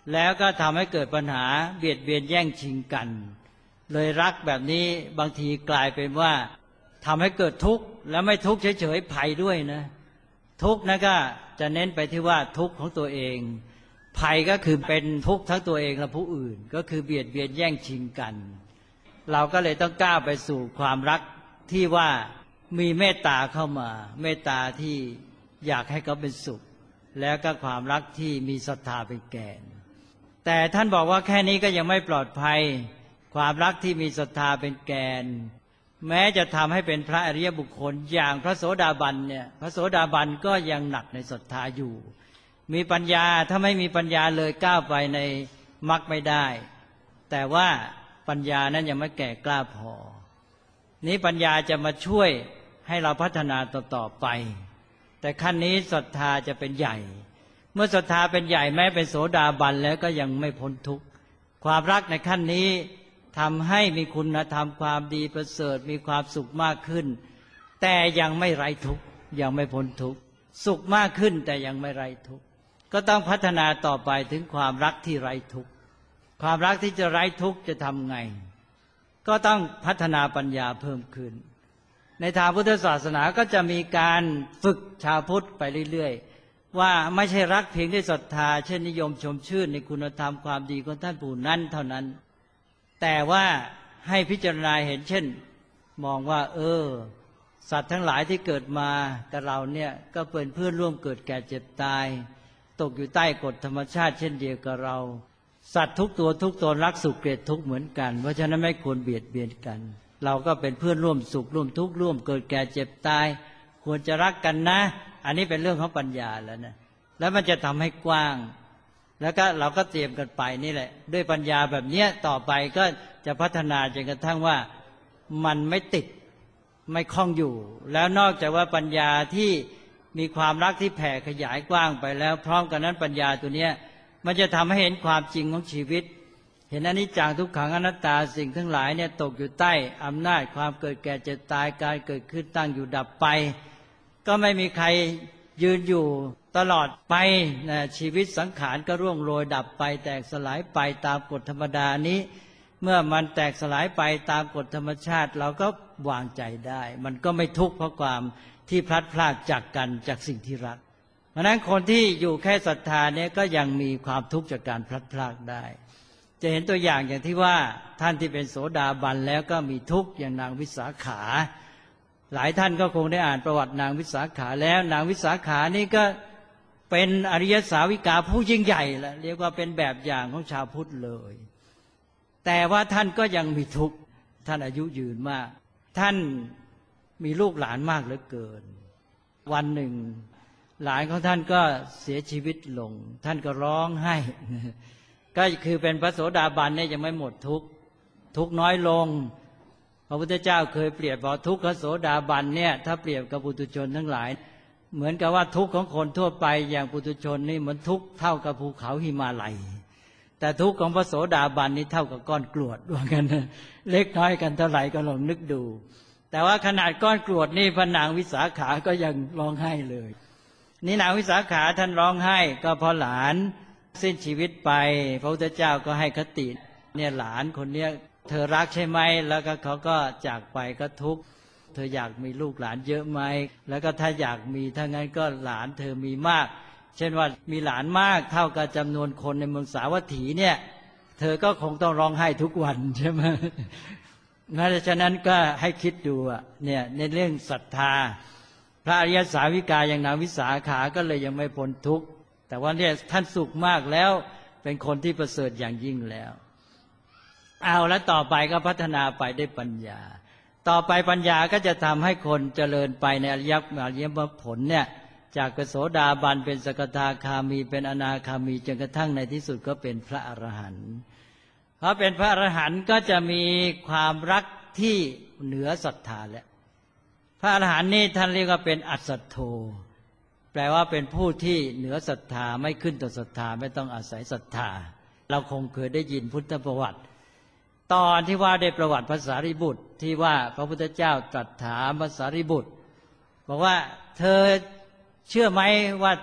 แล้วก็ทำให้เกิดปัญหาเบียดเบียนแย่งชิงกันเลยรักแบบนี้บางทีกลายเป็นว่าทำให้เกิดทุกข์แล้วไม่ทุกข์เฉยๆภัยด้วยนะทุกข์นะก็จะเน้นไปที่ว่าทุกข์ของตัวเองภัยก็คือเป็นทุกข์ทั้งตัวเองและผู้อื่นก็คือเบียดเบียนแย่งชิงกันเราก็เลยต้องก้าวไปสู่ความรักที่ว่ามีเมตตาเข้ามาเมตตาที่อยากให้เขาเป็นสุขแล้วก็ความรักที่มีศรัทธาเป็นแกนแต่ท่านบอกว่าแค่นี้ก็ยังไม่ปลอดภัยความรักที่มีศรัทธาเป็นแกนแม้จะทำให้เป็นพระอริยบุคคลอย่างพระโสดาบันเนี่ยพระโสดาบันก็ยังหนักในศรัทธาอยู่มีปัญญาถ้าไม่มีปัญญาเลยก้าวไปในมรรคไม่ได้แต่ว่าปัญญานั้นยังไม่แก่กล้าพอนี้ปัญญาจะมาช่วยให้เราพัฒนาต่อไปแต่ขั้นนี้ศรัทธาจะเป็นใหญ่เมื่อศรัทธาเป็นใหญ่แม้เป็นโสดาบันแล้วก็ยังไม่พ้นทุกข์ความรักในขั้นนี้ทำให้มีคุณธรรมความดีประเสริฐมีความสุขมากขึ้นแต่ยังไม่ไร้ทุกข์ยังไม่พ้นทุกข์สุขมากขึ้นแต่ยังไม่ไร้ทุกข์ก็ต้องพัฒนาต่อไปถึงความรักที่ไร้ทุกข์ความรักที่จะไร้ทุกข์จะทำไงก็ต้องพัฒนาปัญญาเพิ่มขึ้นในทางพุทธศาสนาก็จะมีการฝึกชาวพุทธไปเรื่อยๆว่าไม่ใช่รักเพียงด้วยศรัทธาเช่นนิยมชมชื่นในคุณธรรมความดีของท่านผู้นั้นเท่านั้นแต่ว่าให้พิจารณาเห็นเช่นมองว่าสัตว์ทั้งหลายที่เกิดมากับเราเนี่ยก็เป็นเพื่อนร่วมเกิดแก่เจ็บตายตกอยู่ใต้กฎธรรมชาติเช่นเดียวกับเราสัตว์ทุกตัวทุกตนรักสุขเกลียดทุกข์เหมือนกันเพราะฉะนั้นไม่ควรเบียดเบียนกันเราก็เป็นเพื่อนร่วมสุขร่วมทุกข์ร่วมเกิดแก่เจ็บตายควรจะรักกันนะอันนี้เป็นเรื่องของปัญญาแล้วนะแล้วมันจะทำให้กว้างแล้วก็เราก็เตรียมกันไปนี่แหละด้วยปัญญาแบบนี้ต่อไปก็จะพัฒนาจนกระทั่งว่ามันไม่ติดไม่คล้องอยู่แล้วนอกจากว่าปัญญาที่มีความรักที่แผ่ขยายกว้างไปแล้วพร้อมกันนั้นปัญญาตัวนี้มันจะทำให้เห็นความจริงของชีวิตเห็นอนิจจังทุกขังอนัตตาสิ่งทั้งหลายเนี่ยตกอยู่ใต้อำนาจความเกิดแก่เจ็บตายการเกิดขึ้นตั้งอยู่ดับไปก็ไม่มีใครยืนอยู่ตลอดไปนะชีวิตสังขารก็ร่วงโรยดับไปแตกสลายไปตามกฎธรรมดานี้เมื่อมันแตกสลายไปตามกฎธรรมชาติเราก็วางใจได้มันก็ไม่ทุกข์เพราะความที่พลัดพรากจากกันจากสิ่งที่รักเพราะนั้นคนที่อยู่แค่ศรัทธาเนี่ยก็ยังมีความทุกข์จากการพลัดพรากได้จะเห็นตัวอย่างที่ว่าท่านที่เป็นโสดาบันแล้วก็มีทุกข์อย่างนางวิสาขาหลายท่านก็คงได้อ่านประวัตินางวิสาขาแล้วนางวิสาขานี่ก็เป็นอริยสาวิกาผู้ยิ่งใหญ่แหละเรียกว่าเป็นแบบอย่างของชาวพุทธเลยแต่ว่าท่านก็ยังมีทุกข์ท่านอายุยืนมากท่านมีลูกหลานมากเหลือเกินวันหนึ่งหลานของท่านก็เสียชีวิตลงท่านก็ร้องไห้ก็คือเป็นพระโสดาบันเนี่ยยังไม่หมดทุกข์ทุกข์น้อยลงพระพุทธเจ้าเคยเปรียบว่าทุกขโสดาบันเนี่ยถ้าเปรียบกับปุถุชนทั้งหลายเหมือนกับว่าทุกข์ของคนทั่วไปอย่างปุถุชนนี่เหมือนทุกข์เท่ากับภูเขาหิมาลัยแต่ทุกข์ของพระโสดาบันนี่เท่ากับก้อนกรวดว่ากันเล็กน้อยกันเท่าไหร่ก็ลองนึกดูแต่ว่าขนาดก้อนกรวดนี่พระนางวิสาขาก็ยังร้องไห้เลยนี่นางวิสาขาท่านร้องไห้ก็เพราะหลานสิ้นชีวิตไปพระพุทธเจ้าก็ให้คติเนี่ยหลานคนเนี้ยเธอรักใช่ไหมแล้วก็เขาก็จากไปก็ทุกข์เธออยากมีลูกหลานเยอะไหมแล้วก็ถ้าอยากมีถ้างั้นก็หลานเธอมีมากเช่นว่ามีหลานมากเท่ากับจำนวนคนในเมืองสาวัตถีเนี่ยเธอก็คงต้องร้องไห้ทุกวันใช่ไหมเพราะฉะนั้นก็ให้คิดดูเนี่ยในเรื่องศรัทธาพระอริยสาวิกาอย่างนางวิสาขาก็เลยยังไม่พ้นทุกข์แต่ว่าเนี่ยท่านสุขมากแล้วเป็นคนที่ประเสริฐอย่างยิ่งแล้วเอาแล้วต่อไปก็พัฒนาไปได้ปัญญาต่อไปปัญญาก็จะทำให้คนเจริญไปในอริยมรรคผลเนี่ยจากโสดาบันเป็นสกทาคามีเป็นอนาคามีจนกระทั่งในที่สุดก็เป็นพระอรหันต์เพราะเป็นพระอรหันต์ก็จะมีความรักที่เหนือศรัทธาแล้วพระอรหันต์นี่ท่านเรียกว่าเป็นอัสสัทโธแปลว่าเป็นผู้ที่เหนือศรัทธาไม่ขึ้นต่อศรัทธาไม่ต้องอาศัยศรัทธาเราคงเคยได้ยินพุทธประวัติตอนที่ว่าได้ประวัติพระสารีบุตรที่ว่าพระพุทธเจ้าตรัสถามพระสารีบุตรบอกว่าเธอเชื่อไหมว่า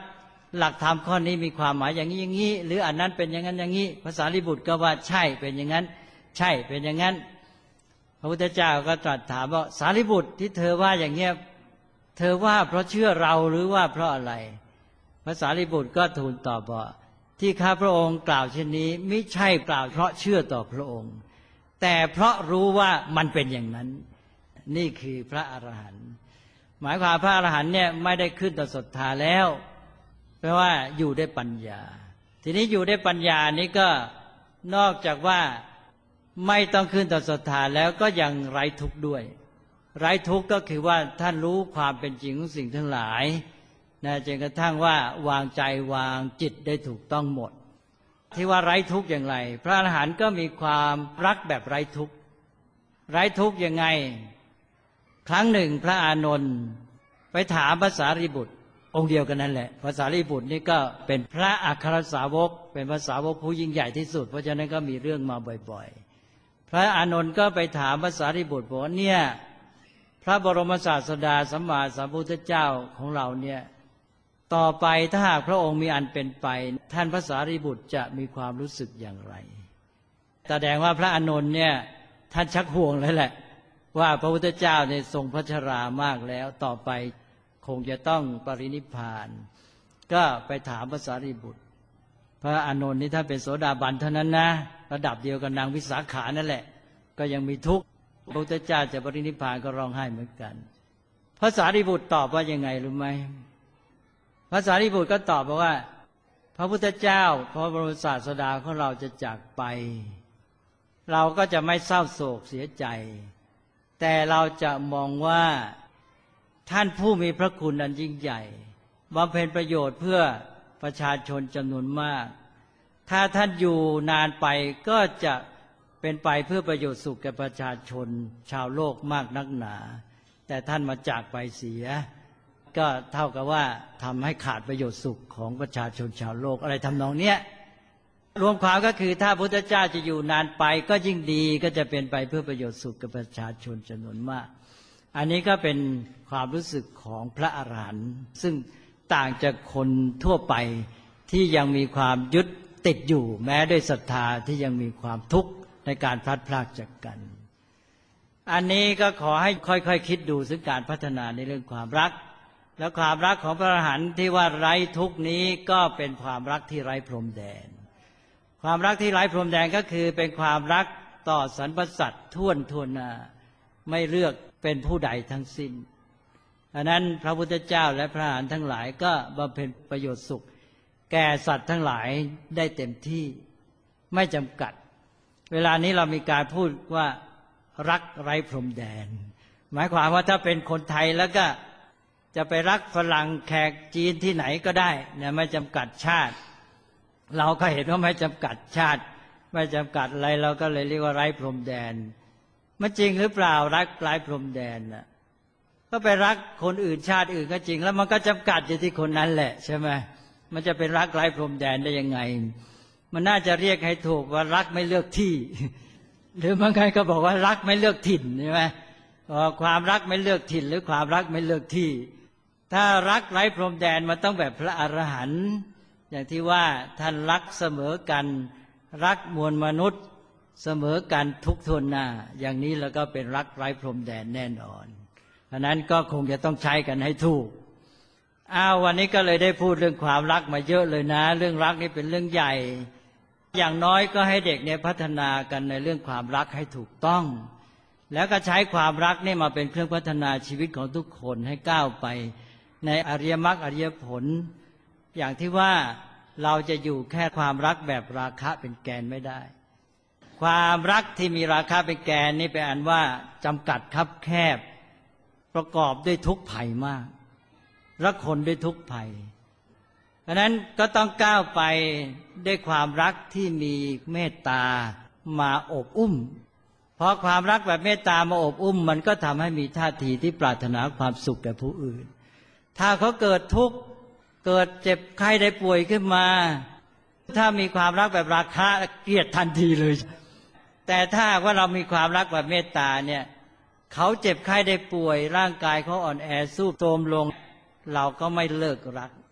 หลักธรรมข้อนี้มีความหมายอย่างนี้อย่างนี้หรืออันนั้นเป็นอย่างนั้นอย่างนี้พระสารีบุตรก็ว่าใช่เป็นอย่างนั้นใช่เป็นอย่างนั้นพระพุทธเจ้าก็ตรัสถามว่าสารีบุตรที่เธอว่าอย่างเงี้ยเธอว่าเพราะเชื่อเราหรือว่าเพราะอะไรพระสารีบุตรก็ทูลตอบว่าที่ข้าพระองค์กล่าวเช่นนี้ไม่ใช่กล่าวเพราะเชื่อต่อพระองค์แต่เพราะรู้ว่ามันเป็นอย่างนั้นนี่คือพระอรหันต์หมายความพระอรหันต์เนี่ยไม่ได้ขึ้นต่อศรัทธาแล้วเพราะว่าอยู่ด้วยปัญญาทีนี้อยู่ด้วยปัญญานี้ก็นอกจากว่าไม่ต้องขึ้นต่อศรัทธาแล้วก็ยังไร้ทุกข์ด้วยไร้ทุกข์ก็คือว่าท่านรู้ความเป็นจริงของสิ่งทั้งหลายนะจนกระทั่งว่าวางใจวางจิตได้ถูกต้องหมดที่ว่าไร้ทุกข์อย่างไรพระอรหันต์ก็มีความรักแบบไร้ทุกข์ไร้ทุกข์ยังไงครั้งหนึ่งพระอานนท์ไปถามพระสารีบุตรองค์เดียวกันนั่นแหละพระสารีบุตรนี่ก็เป็นพระอัครสาวกเป็นพระสาวกผู้ยิ่งใหญ่ที่สุดเพราะฉะนั้นก็มีเรื่องมาบ่อยๆพระอานนท์ก็ไปถามพระสารีบุตรบอกว่าเนี่ยพระบรมศาสดาสัมมาสัมพุทธเจ้าของเราเนี่ยต่อไปถ้าหากพระองค์มีอันเป็นไปท่านพระสารีบุตรจะมีความรู้สึกอย่างไรแสดงว่าพระอานนท์เนี่ยท่านชักห่วงเลยแหละว่าพระพุทธเจ้าเนี่ยทรงพระชรามากแล้วต่อไปคงจะต้องปรินิพพานก็ไปถามพระสารีบุตรพระอานนท์นี่ถ้าเป็นโสดาบันเท่านั้นนะระดับเดียวกับนางวิสาขานั่นแหละก็ยังมีทุกข์พระพุทธเจ้าจะปรินิพพานก็ร้องไห้เหมือนกันพระสารีบุตรตอบว่ายังไงรู้ไหมพระสารีบุตรก็ตอบว่าพระพุทธเจ้าพระบรมศาสดาของเราจะจากไปเราก็จะไม่เศร้าโศกเสียใจแต่เราจะมองว่าท่านผู้มีพระคุณอันยิ่งใหญ่บำเพ็ญประโยชน์เพื่อประชาชนจำนวนมากถ้าท่านอยู่นานไปก็จะเป็นไปเพื่อประโยชน์สุขแก่ประชาชนชาวโลกมากนักหนาแต่ท่านมาจากไปเสียก็เท่ากับว่าทำให้ขาดประโยชน์สุขของประชาชนชาวโลกอะไรทำนองเนี้ยรวมความก็คือถ้าพระพุทธเจ้าจะอยู่นานไปก็ยิ่งดีก็จะเป็นไปเพื่อประโยชน์สุขกับประชาชนจำนวนมากอันนี้ก็เป็นความรู้สึกของพระอรหันต์ซึ่งต่างจากคนทั่วไปที่ยังมีความยึดติดอยู่แม้ด้วยศรัทธาที่ยังมีความทุกข์ในการพลัดพรากจากกันอันนี้ก็ขอให้ค่อยๆคิดดูถึงการพัฒนาในเรื่องความรักและความรักของพระอรหันต์ที่ว่าไร้ทุกข์นี้ก็เป็นความรักที่ไร้พรมแดนความรักที่ไร้พรมแดนก็คือเป็นความรักต่อสรรพสัตว์ทั่วหน้าไม่เลือกเป็นผู้ใดทั้งสิ้นอันนั้นพระพุทธเจ้าและพระอรหันต์ทั้งหลายก็บำเพ็ญประโยชน์สุขแก่สัตว์ทั้งหลายได้เต็มที่ไม่จำกัดเวลานี้เรามีการพูดว่ารักไร้พรมแดนหมายความว่าถ้าเป็นคนไทยแล้วก็จะไปรักฝรั่งแขกจีนที่ไหนก็ได้เนี่ยไม่จำกัดชาติเราก็เห็นว่าไม่จำกัดชาติไม่จำกัดอะไรเราก็เลยเรียกว่าไร้พรมแดนมันจริงหรือเปล่ารักไร้พรมแดนน่ะก็ไปรักคนอื่นชาติอื่นก็จริงแล้วมันก็จำกัดอยู่ที่คนนั้นแหละใช่ไหมมันจะเป็นรักไร้พรมแดนได้ยังไงมันน่าจะเรียกให้ถูกว่ารักไม่เลือกที่หรือบางคนก็บอกว่ารักไม่เลือกถิ่นใช่ไหมความรักไม่เลือกถิ่นหรือความรักไม่เลือกที่ถ้ารักไร้พรมแดนมันต้องแบบพระอรหันต์อย่างที่ว่าท่านรักเสมอกันรักมวลมนุษย์เสมอกันทุกทนหน้าอย่างนี้แล้วก็เป็นรักไร้พรมแดนแน่นอนเพราะนั้นก็คงจะต้องใช้กันให้ถูกวันนี้ก็เลยได้พูดเรื่องความรักมาเยอะเลยนะเรื่องรักนี่เป็นเรื่องใหญ่อย่างน้อยก็ให้เด็กเนี่ยพัฒนากันในเรื่องความรักให้ถูกต้องแล้วก็ใช้ความรักนี่มาเป็นเครื่องพัฒนาชีวิตของทุกคนให้ก้าวไปในอริยมรรคอริยผลอย่างที่ว่าเราจะอยู่แค่ความรักแบบราคะเป็นแกนไม่ได้ความรักที่มีราคะเป็นแกนนี่เป็นอันว่าจำกัดคับแคบประกอบด้วยทุกข์ภัยมากรักคนด้วยทุกข์ภัยเพราะนั้นก็ต้องก้าวไปด้วยความรักที่มีเมตตามาอบอุ้มเพราะความรักแบบเมตตามาอบอุ้มมันก็ทำให้มีท่าทีที่ปรารถนาความสุขแก่ผู้อื่นถ้าเขาเกิดทุกข์เกิดเจ็บไข้ได้ป่วยขึ้นมาถ้ามีความรักแบบราคะเกลียดทันทีเลยแต่ถ้าว่าเรามีความรักแบบเมตตาเนี่ยเขาเจ็บไข้ได้ป่วยร่างกายเขาอ่อนแอสู้โทรมลงเราก็ไม่เลิกรัก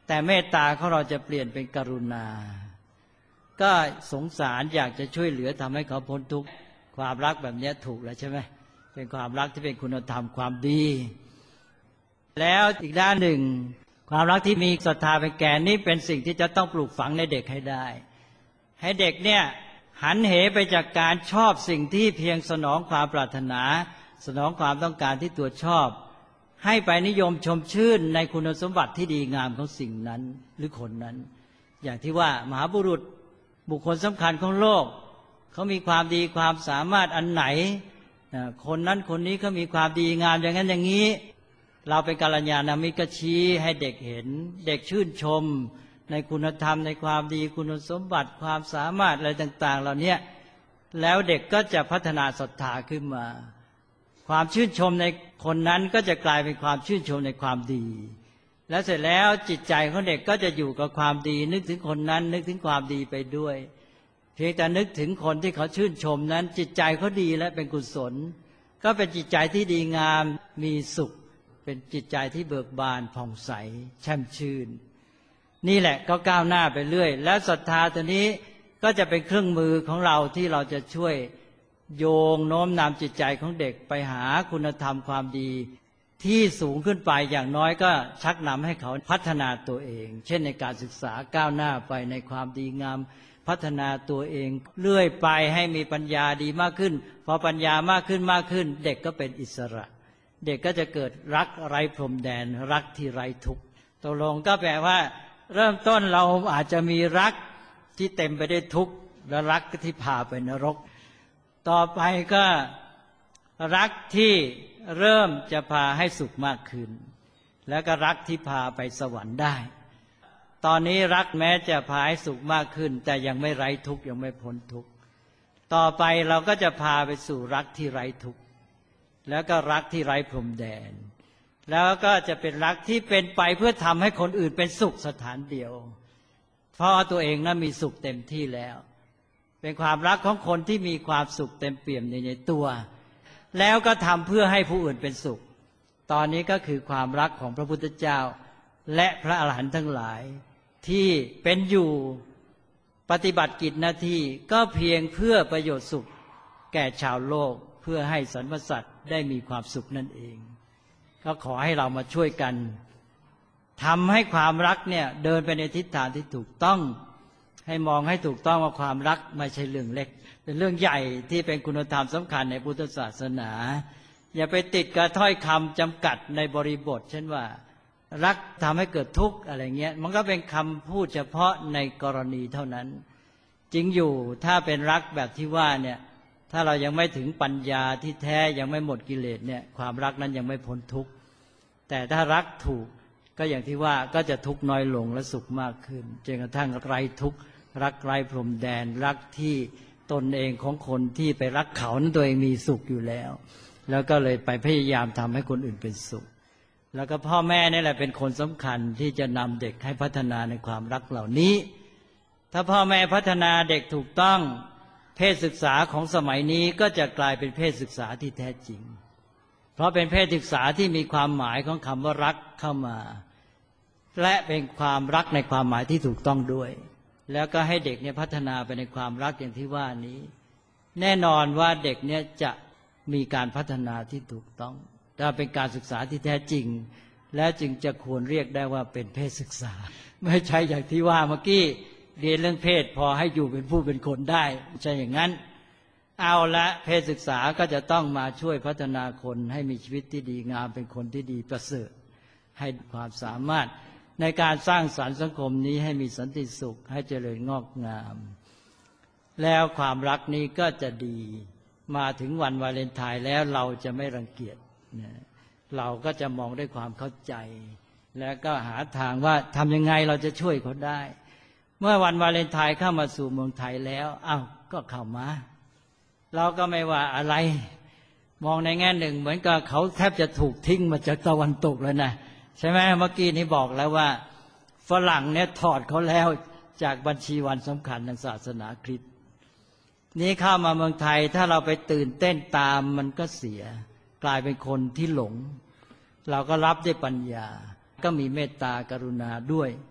แต่เมตตาของเราจะเปลี่ยนเป็นกรุณาก็สงสารอยากจะช่วยเหลือทำให้เขาพ้นทุกข์ความรักแบบนี้ถูกแล้วใช่ไหมเป็นความรักที่เป็นคุณธรรมความดีแล้วอีกด้านหนึ่งความรักที่มีศรัทธาเป็นแกนนี้เป็นสิ่งที่จะต้องปลูกฝังในเด็กให้ได้ให้เด็กเนี่ยหันเหไปจากการชอบสิ่งที่เพียงสนองความปรารถนาสนองความต้องการที่ตัวชอบให้ไปนิยมชมชื่นในคุณสมบัติที่ดีงามของสิ่งนั้นหรือคนนั้นอย่างที่ว่ามหาบุรุษบุคคลสำคัญของโลกเขามีความดีความสามารถอันไหนคนนั้นคนนี้เขามีความดีงามอย่างนั้นอย่างนี้เราเป็นกัลยาณมิตรก็ชี้ให้เด็กเห็นเด็กชื่นชมในคุณธรรมในความดีคุณสมบัติความสามารถอะไรต่างๆเหล่านี้แล้วเด็กก็จะพัฒนาศรัทธาขึ้นมาความชื่นชมในคนนั้นก็จะกลายเป็นความชื่นชมในความดีแล้วเสร็จแล้วจิตใจของเด็กก็จะอยู่กับความดีนึกถึงคนนั้นนึกถึงความดีไปด้วยเพียงแต่นึกถึงคนที่เขาชื่นชมนั้นจิตใจเขาดีและเป็นกุศลก็เป็นจิตใจที่ดีงามมีสุขเป็นจิตใจที่เบิกบานผ่องใสแช่มชื่นนี่แหละก็ก้าวหน้าไปเรื่อยแล้วศรัทธาตัวนี้ก็จะเป็นเครื่องมือของเราที่เราจะช่วยโยงโน้มนำจิตใจของเด็กไปหาคุณธรรมความดีที่สูงขึ้นไปอย่างน้อยก็ชักนำให้เขาพัฒนาตัวเองเช่นในการศึกษาก้าวหน้าไปในความดีงามพัฒนาตัวเองเรื่อยไปให้มีปัญญาดีมากขึ้นพอปัญญามากขึ้นเด็กก็เป็นอิสระเด็กก็จะเกิดรักไร้พรมแดนรักที่ไร้ทุกข์ตกลงก็แปลว่าเริ่มต้นเราอาจจะมีรักที่เต็มไปด้วยทุกข์และรักที่พาไปนรกต่อไปก็รักที่เริ่มจะพาให้สุขมากขึ้นแล้วก็รักที่พาไปสวรรค์ได้ตอนนี้รักแม้จะพาให้สุขมากขึ้นแต่ยังไม่ไร้ทุกข์ยังไม่พ้นทุกข์ต่อไปเราก็จะพาไปสู่รักที่ไร้ทุกข์แล้วก็รักที่ไร้พรมแดนแล้วก็จะเป็นรักที่เป็นไปเพื่อทำให้คนอื่นเป็นสุขสถานเดียวเพราะตัวเองนั้นมีสุขเต็มที่แล้วเป็นความรักของคนที่มีความสุขเต็มเปี่ยมในตัวแล้วก็ทำเพื่อให้ผู้อื่นเป็นสุขตอนนี้ก็คือความรักของพระพุทธเจ้าและพระอรหันต์ทั้งหลายที่เป็นอยู่ปฏิบัติกิจหน้าที่ก็เพียงเพื่อประโยชน์สุขแก่ชาวโลกเพื่อให้สรรพสัตว์ได้มีความสุขนั่นเองก็ขอให้เรามาช่วยกันทำให้ความรักเนี่ยเดินไปในทิศทางที่ถูกต้องให้มองให้ถูกต้องว่าความรักไม่ใช่เรื่องเล็กเป็นเรื่องใหญ่ที่เป็นคุณธรรมสำคัญในพุทธศาสนาอย่าไปติดกับถ้อยคำจำกัดในบริบทเช่นว่ารักทำให้เกิดทุกข์อะไรเงี้ยมันก็เป็นคำพูดเฉพาะในกรณีเท่านั้นจริงอยู่ถ้าเป็นรักแบบที่ว่าเนี่ยถ้าเรายังไม่ถึงปัญญาที่แท้ยังไม่หมดกิเลสเนี่ยความรักนั้นยังไม่พ้นทุกข์แต่ถ้ารักถูกก็อย่างที่ว่าก็จะทุกข์น้อยลงและสุขมากขึ้นจนกระทั่งไร้ทุกข์รักไร้พรมแดนรักที่ตนเองของคนที่ไปรักเขานั้นตัวเองมีสุขอยู่แล้วแล้วก็เลยไปพยายามทำให้คนอื่นเป็นสุขแล้วก็พ่อแม่นี่แหละเป็นคนสำคัญที่จะนำเด็กให้พัฒนาในความรักเหล่านี้ถ้าพ่อแม่พัฒนาเด็กถูกต้องเพศศึกษาของสมัยนี้ก็จะกลายเป็นเพศศึกษาที่แท้จริงเพราะเป็นเพศศึกษาที่มีความหมายของคำว่ารักเข้ามาและเป็นความรักในความหมายที่ถูกต้องด้วยแล้วก็ให้เด็กเนี่ยพัฒนาไปในความรักอย่างที่ว่านี้แน่นอนว่าเด็กเนี่ยจะมีการพัฒนาที่ถูกต้องถ้าเป็นการศึกษาที่แท้จริงและจึงจะควรเรียกได้ว่าเป็นเพศศึกษาไม่ใช่อย่างที่ว่าเมื่อกี้เรียนเรื่องเพศพอให้อยู่เป็นผู้เป็นคนได้ไม่ใช่อย่างนั้นเอาละเพศศึกษาก็จะต้องมาช่วยพัฒนาคนให้มีชีวิตที่ดีงามเป็นคนที่ดีประเสริฐให้ความสามารถในการสร้างสรรค์สังคมนี้ให้มีสันติสุขให้เจริญงอกงามแล้วความรักนี้ก็จะดีมาถึงวันวาเลนไทน์แล้วเราจะไม่รังเกียจเราก็จะมองด้วยความเข้าใจแล้วก็หาทางว่าทำยังไงเราจะช่วยเขาได้เมื่อวันวาเลนไทน์เข้ามาสู่เมืองไทยแล้วก็เข้ามาเราก็ไม่ว่าอะไรมองในแง่หนึ่งเหมือนกับเขาแทบจะถูกทิ้งมาจากตะวันตกแล้วนะใช่ไหมเมื่อกี้นี้บอกแล้วว่าฝรั่งเนี่ยถอดเขาแล้วจากบัญชีวันสำคัญทางศาสนาคริสต์นี้เข้ามาเมืองไทยถ้าเราไปตื่นเต้นตามมันก็เสียกลายเป็นคนที่หลงเราก็รับด้วยปัญญาก็มีเมตตากรุณาด้วย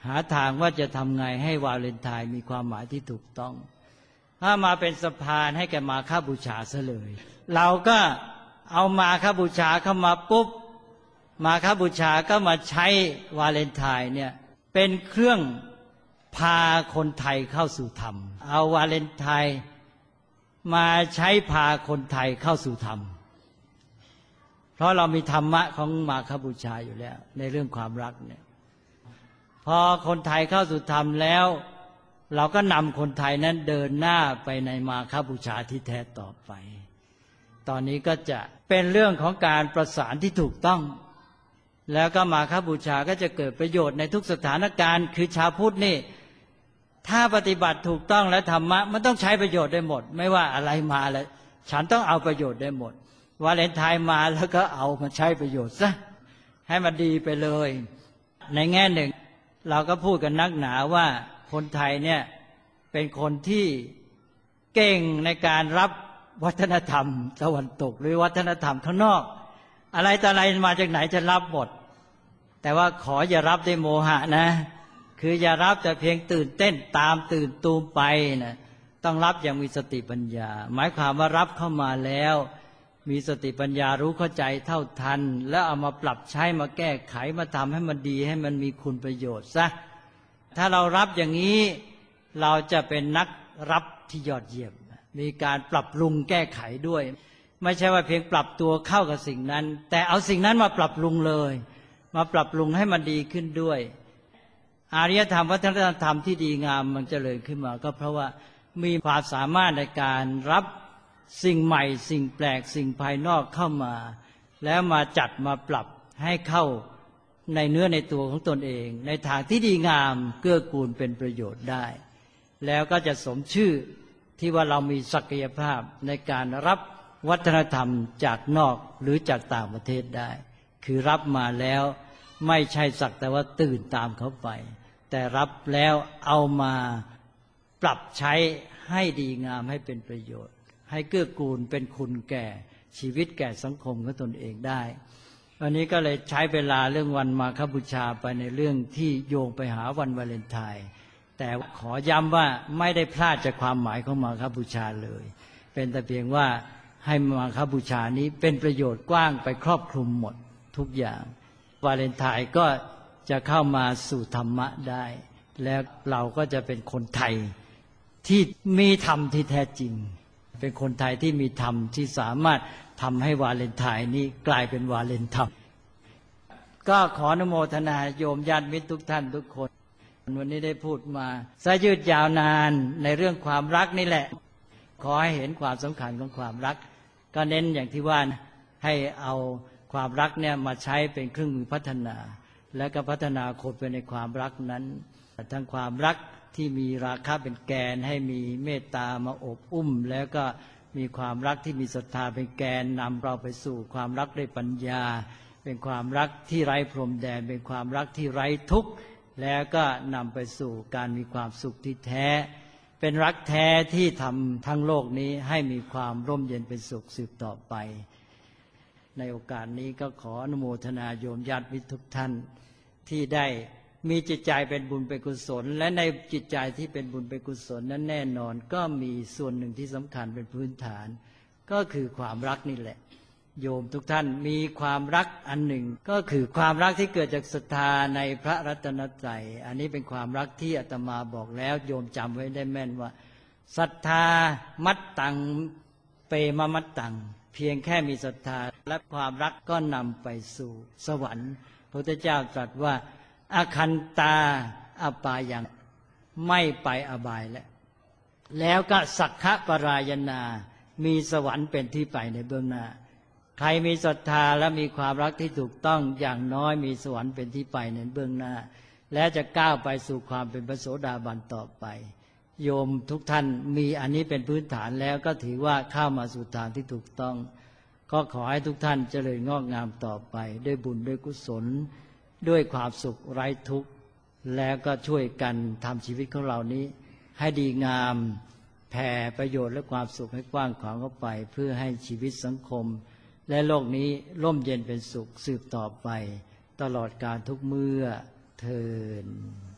หาทางว่าจะทำไงให้วาเลนไทน์มีความหมายที่ถูกต้องถ้ามาเป็นสะพานให้แก่มาฆบูชาซะเลยเราก็เอามาฆบูชาเข้ามาปุ๊บมาฆบูชาก็มาใช้วาเลนไทน์เนี่ยเป็นเครื่องพาคนไทยเข้าสู่ธรรมเอาวาเลนไทน์มาใช้พาคนไทยเข้าสู่ธรรมเพราะเรามีธรรมะของมาฆบูชาอยู่แล้วในเรื่องความรักเนี่ยพอคนไทยเข้าสู่ธรรมแล้วเราก็นำคนไทยนั้นเดินหน้าไปในมาฆบูชาที่แท้ต่อไปตอนนี้ก็จะเป็นเรื่องของการประสานที่ถูกต้องแล้วก็มาฆบูชาก็จะเกิดประโยชน์ในทุกสถานการณ์คือชาวพุทธนี่ถ้าปฏิบัติถูกต้องและธรรมะมันต้องใช้ประโยชน์ได้หมดไม่ว่าอะไรมาแล้วฉันต้องเอาประโยชน์ได้หมดวาเลนไทน์มาแล้วก็เอามาใช้ประโยชน์ซะให้มันดีไปเลยในแง่หนึ่งเราก็พูดกันนักหนาว่าคนไทยเนี่ยเป็นคนที่เก่งในการรับวัฒนธรรมตะวันตกหรือวัฒนธรรมข้างนอกอะไรแต่อะไรมาจากไหนจะรับหมดแต่ว่าขออย่ารับด้วยโมหะนะคืออย่ารับแต่เพียงตื่นเต้นตามตื่นตูมไปนะต้องรับอย่างมีสติปัญญาหมายความว่ารับเข้ามาแล้วมีสติปัญญารู้เข้าใจเท่าทันแล้วเอามาปรับใช้มาแก้ไขมาทำให้มันดีให้มันมีคุณประโยชน์ซะถ้าเรารับอย่างนี้เราจะเป็นนักรับที่ยอดเยี่ยมมีการปรับปรุงแก้ไขด้วยไม่ใช่ว่าเพียงปรับตัวเข้ากับสิ่งนั้นแต่เอาสิ่งนั้นมาปรับปรุงเลยมาปรับปรุงให้มันดีขึ้นด้วยอารยธรรมวัฒนธรรมที่ดีงามมันเจริญขึ้นมาก็เพราะว่ามีความสามารถในการรับสิ่งใหม่สิ่งแปลกสิ่งภายนอกเข้ามาแล้วมาจัดมาปรับให้เข้าในเนื้อในตัวของตนเองในทางที่ดีงามเกื้อกูลเป็นประโยชน์ได้แล้วก็จะสมชื่อที่ว่าเรามีศักยภาพในการรับวัฒนธรรมจากนอกหรือจากต่างประเทศได้คือรับมาแล้วไม่ใช่สักแต่ว่าตื่นตามเขาไปแต่รับแล้วเอามาปรับใช้ให้ดีงามให้เป็นประโยชน์ให้เกื้อกูลเป็นคุณแก่ชีวิตแก่สังคมของตนเองได้วันนี้ก็เลยใช้เวลาเรื่องวันมาฆบูชาไปในเรื่องที่โยงไปหาวันวาเลนไทน์แต่ขอย้ำว่าไม่ได้พลาดจากความหมายของมาฆบูชาเลยเป็นแต่เพียงว่าให้มาฆบูชานี้เป็นประโยชน์กว้างไปครอบคลุมหมดทุกอย่างวาเลนไทน์ก็จะเข้ามาสู่ธรรมะได้แล้วเราก็จะเป็นคนไทยที่มีธรรมที่แท้จริงเป็นคนไทยที่มีธรรมที่สามารถทำให้วาเลนไทน์นี้กลายเป็นวาเลนธรรมก็ขออนุโมทนาโยมญาติมิตรทุกท่านทุกคนวันนี้ได้พูดมาซะยืดยาวนานในเรื่องความรักนี่แหละขอให้เห็นความสำคัญของความรักก็เน้นอย่างที่ว่าให้เอาความรักเนี่ยมาใช้เป็นเครื่องมือพัฒนาและก็พัฒนาคนไปในความรักนั้นทั้งความรักที่มีราคะเป็นแกนให้มีเมตตามาอบอุ้มแล้วก็มีความรักที่มีศรัทธาเป็นแกนนำเราไปสู่ความรักด้วยปัญญาเป็นความรักที่ไร้พรมแดนเป็นความรักที่ไร้ทุกข์แล้วก็นำไปสู่การมีความสุขที่แท้เป็นรักแท้ที่ทำทั้งโลกนี้ให้มีความร่มเย็นเป็นสุขสืบต่อไปในโอกาสนี้ก็ขออนุโมทนาโยมญาติมิตรทุกท่านที่ได้มีจิตใจเป็นบุญเป็นกุศลและในจิตใจที่เป็นบุญเป็นกุศลนั้นแน่นอนก็มีส่วนหนึ่งที่สำคัญเป็นพื้นฐานก็คือความรักนี่แหละโยมทุกท่านมีความรักอันหนึ่งก็คือความรักที่เกิดจากศรัทธาในพระรัตนตรัยอันนี้เป็นความรักที่อาตมาบอกแล้วโยมจำไว้ได้แม่นว่าศรัทธามัตตังเปมมัตตังเพียงแค่มีศรัทธาและความรักก็นำไปสู่สวรรค์พระพุทธเจ้าตรัสว่าอคันตาอปายังไม่ไปอบายแล้วก็สักขปรายนามีสวรรค์เป็นที่ไปในเบื้องหน้าใครมีศรัทธาและมีความรักที่ถูกต้องอย่างน้อยมีสวรรค์เป็นที่ไปในเบื้องหน้าและจะก้าวไปสู่ความเป็นพระโสดาบันต่อไปโยมทุกท่านมีอันนี้เป็นพื้นฐานแล้วก็ถือว่าเข้ามาสู่ทางที่ถูกต้องก็ขอให้ทุกท่านเจริญงอกงามต่อไปด้วยบุญด้วยกุศลด้วยความสุขไร้ทุกข์แล้วก็ช่วยกันทำชีวิตของเรานี้ให้ดีงามแผ่ประโยชน์และความสุขให้กว้างขวางเข้าไปเพื่อให้ชีวิตสังคมและโลกนี้ร่มเย็นเป็นสุขสืบต่อไปตลอดกาลทุกเมื่อเทอญ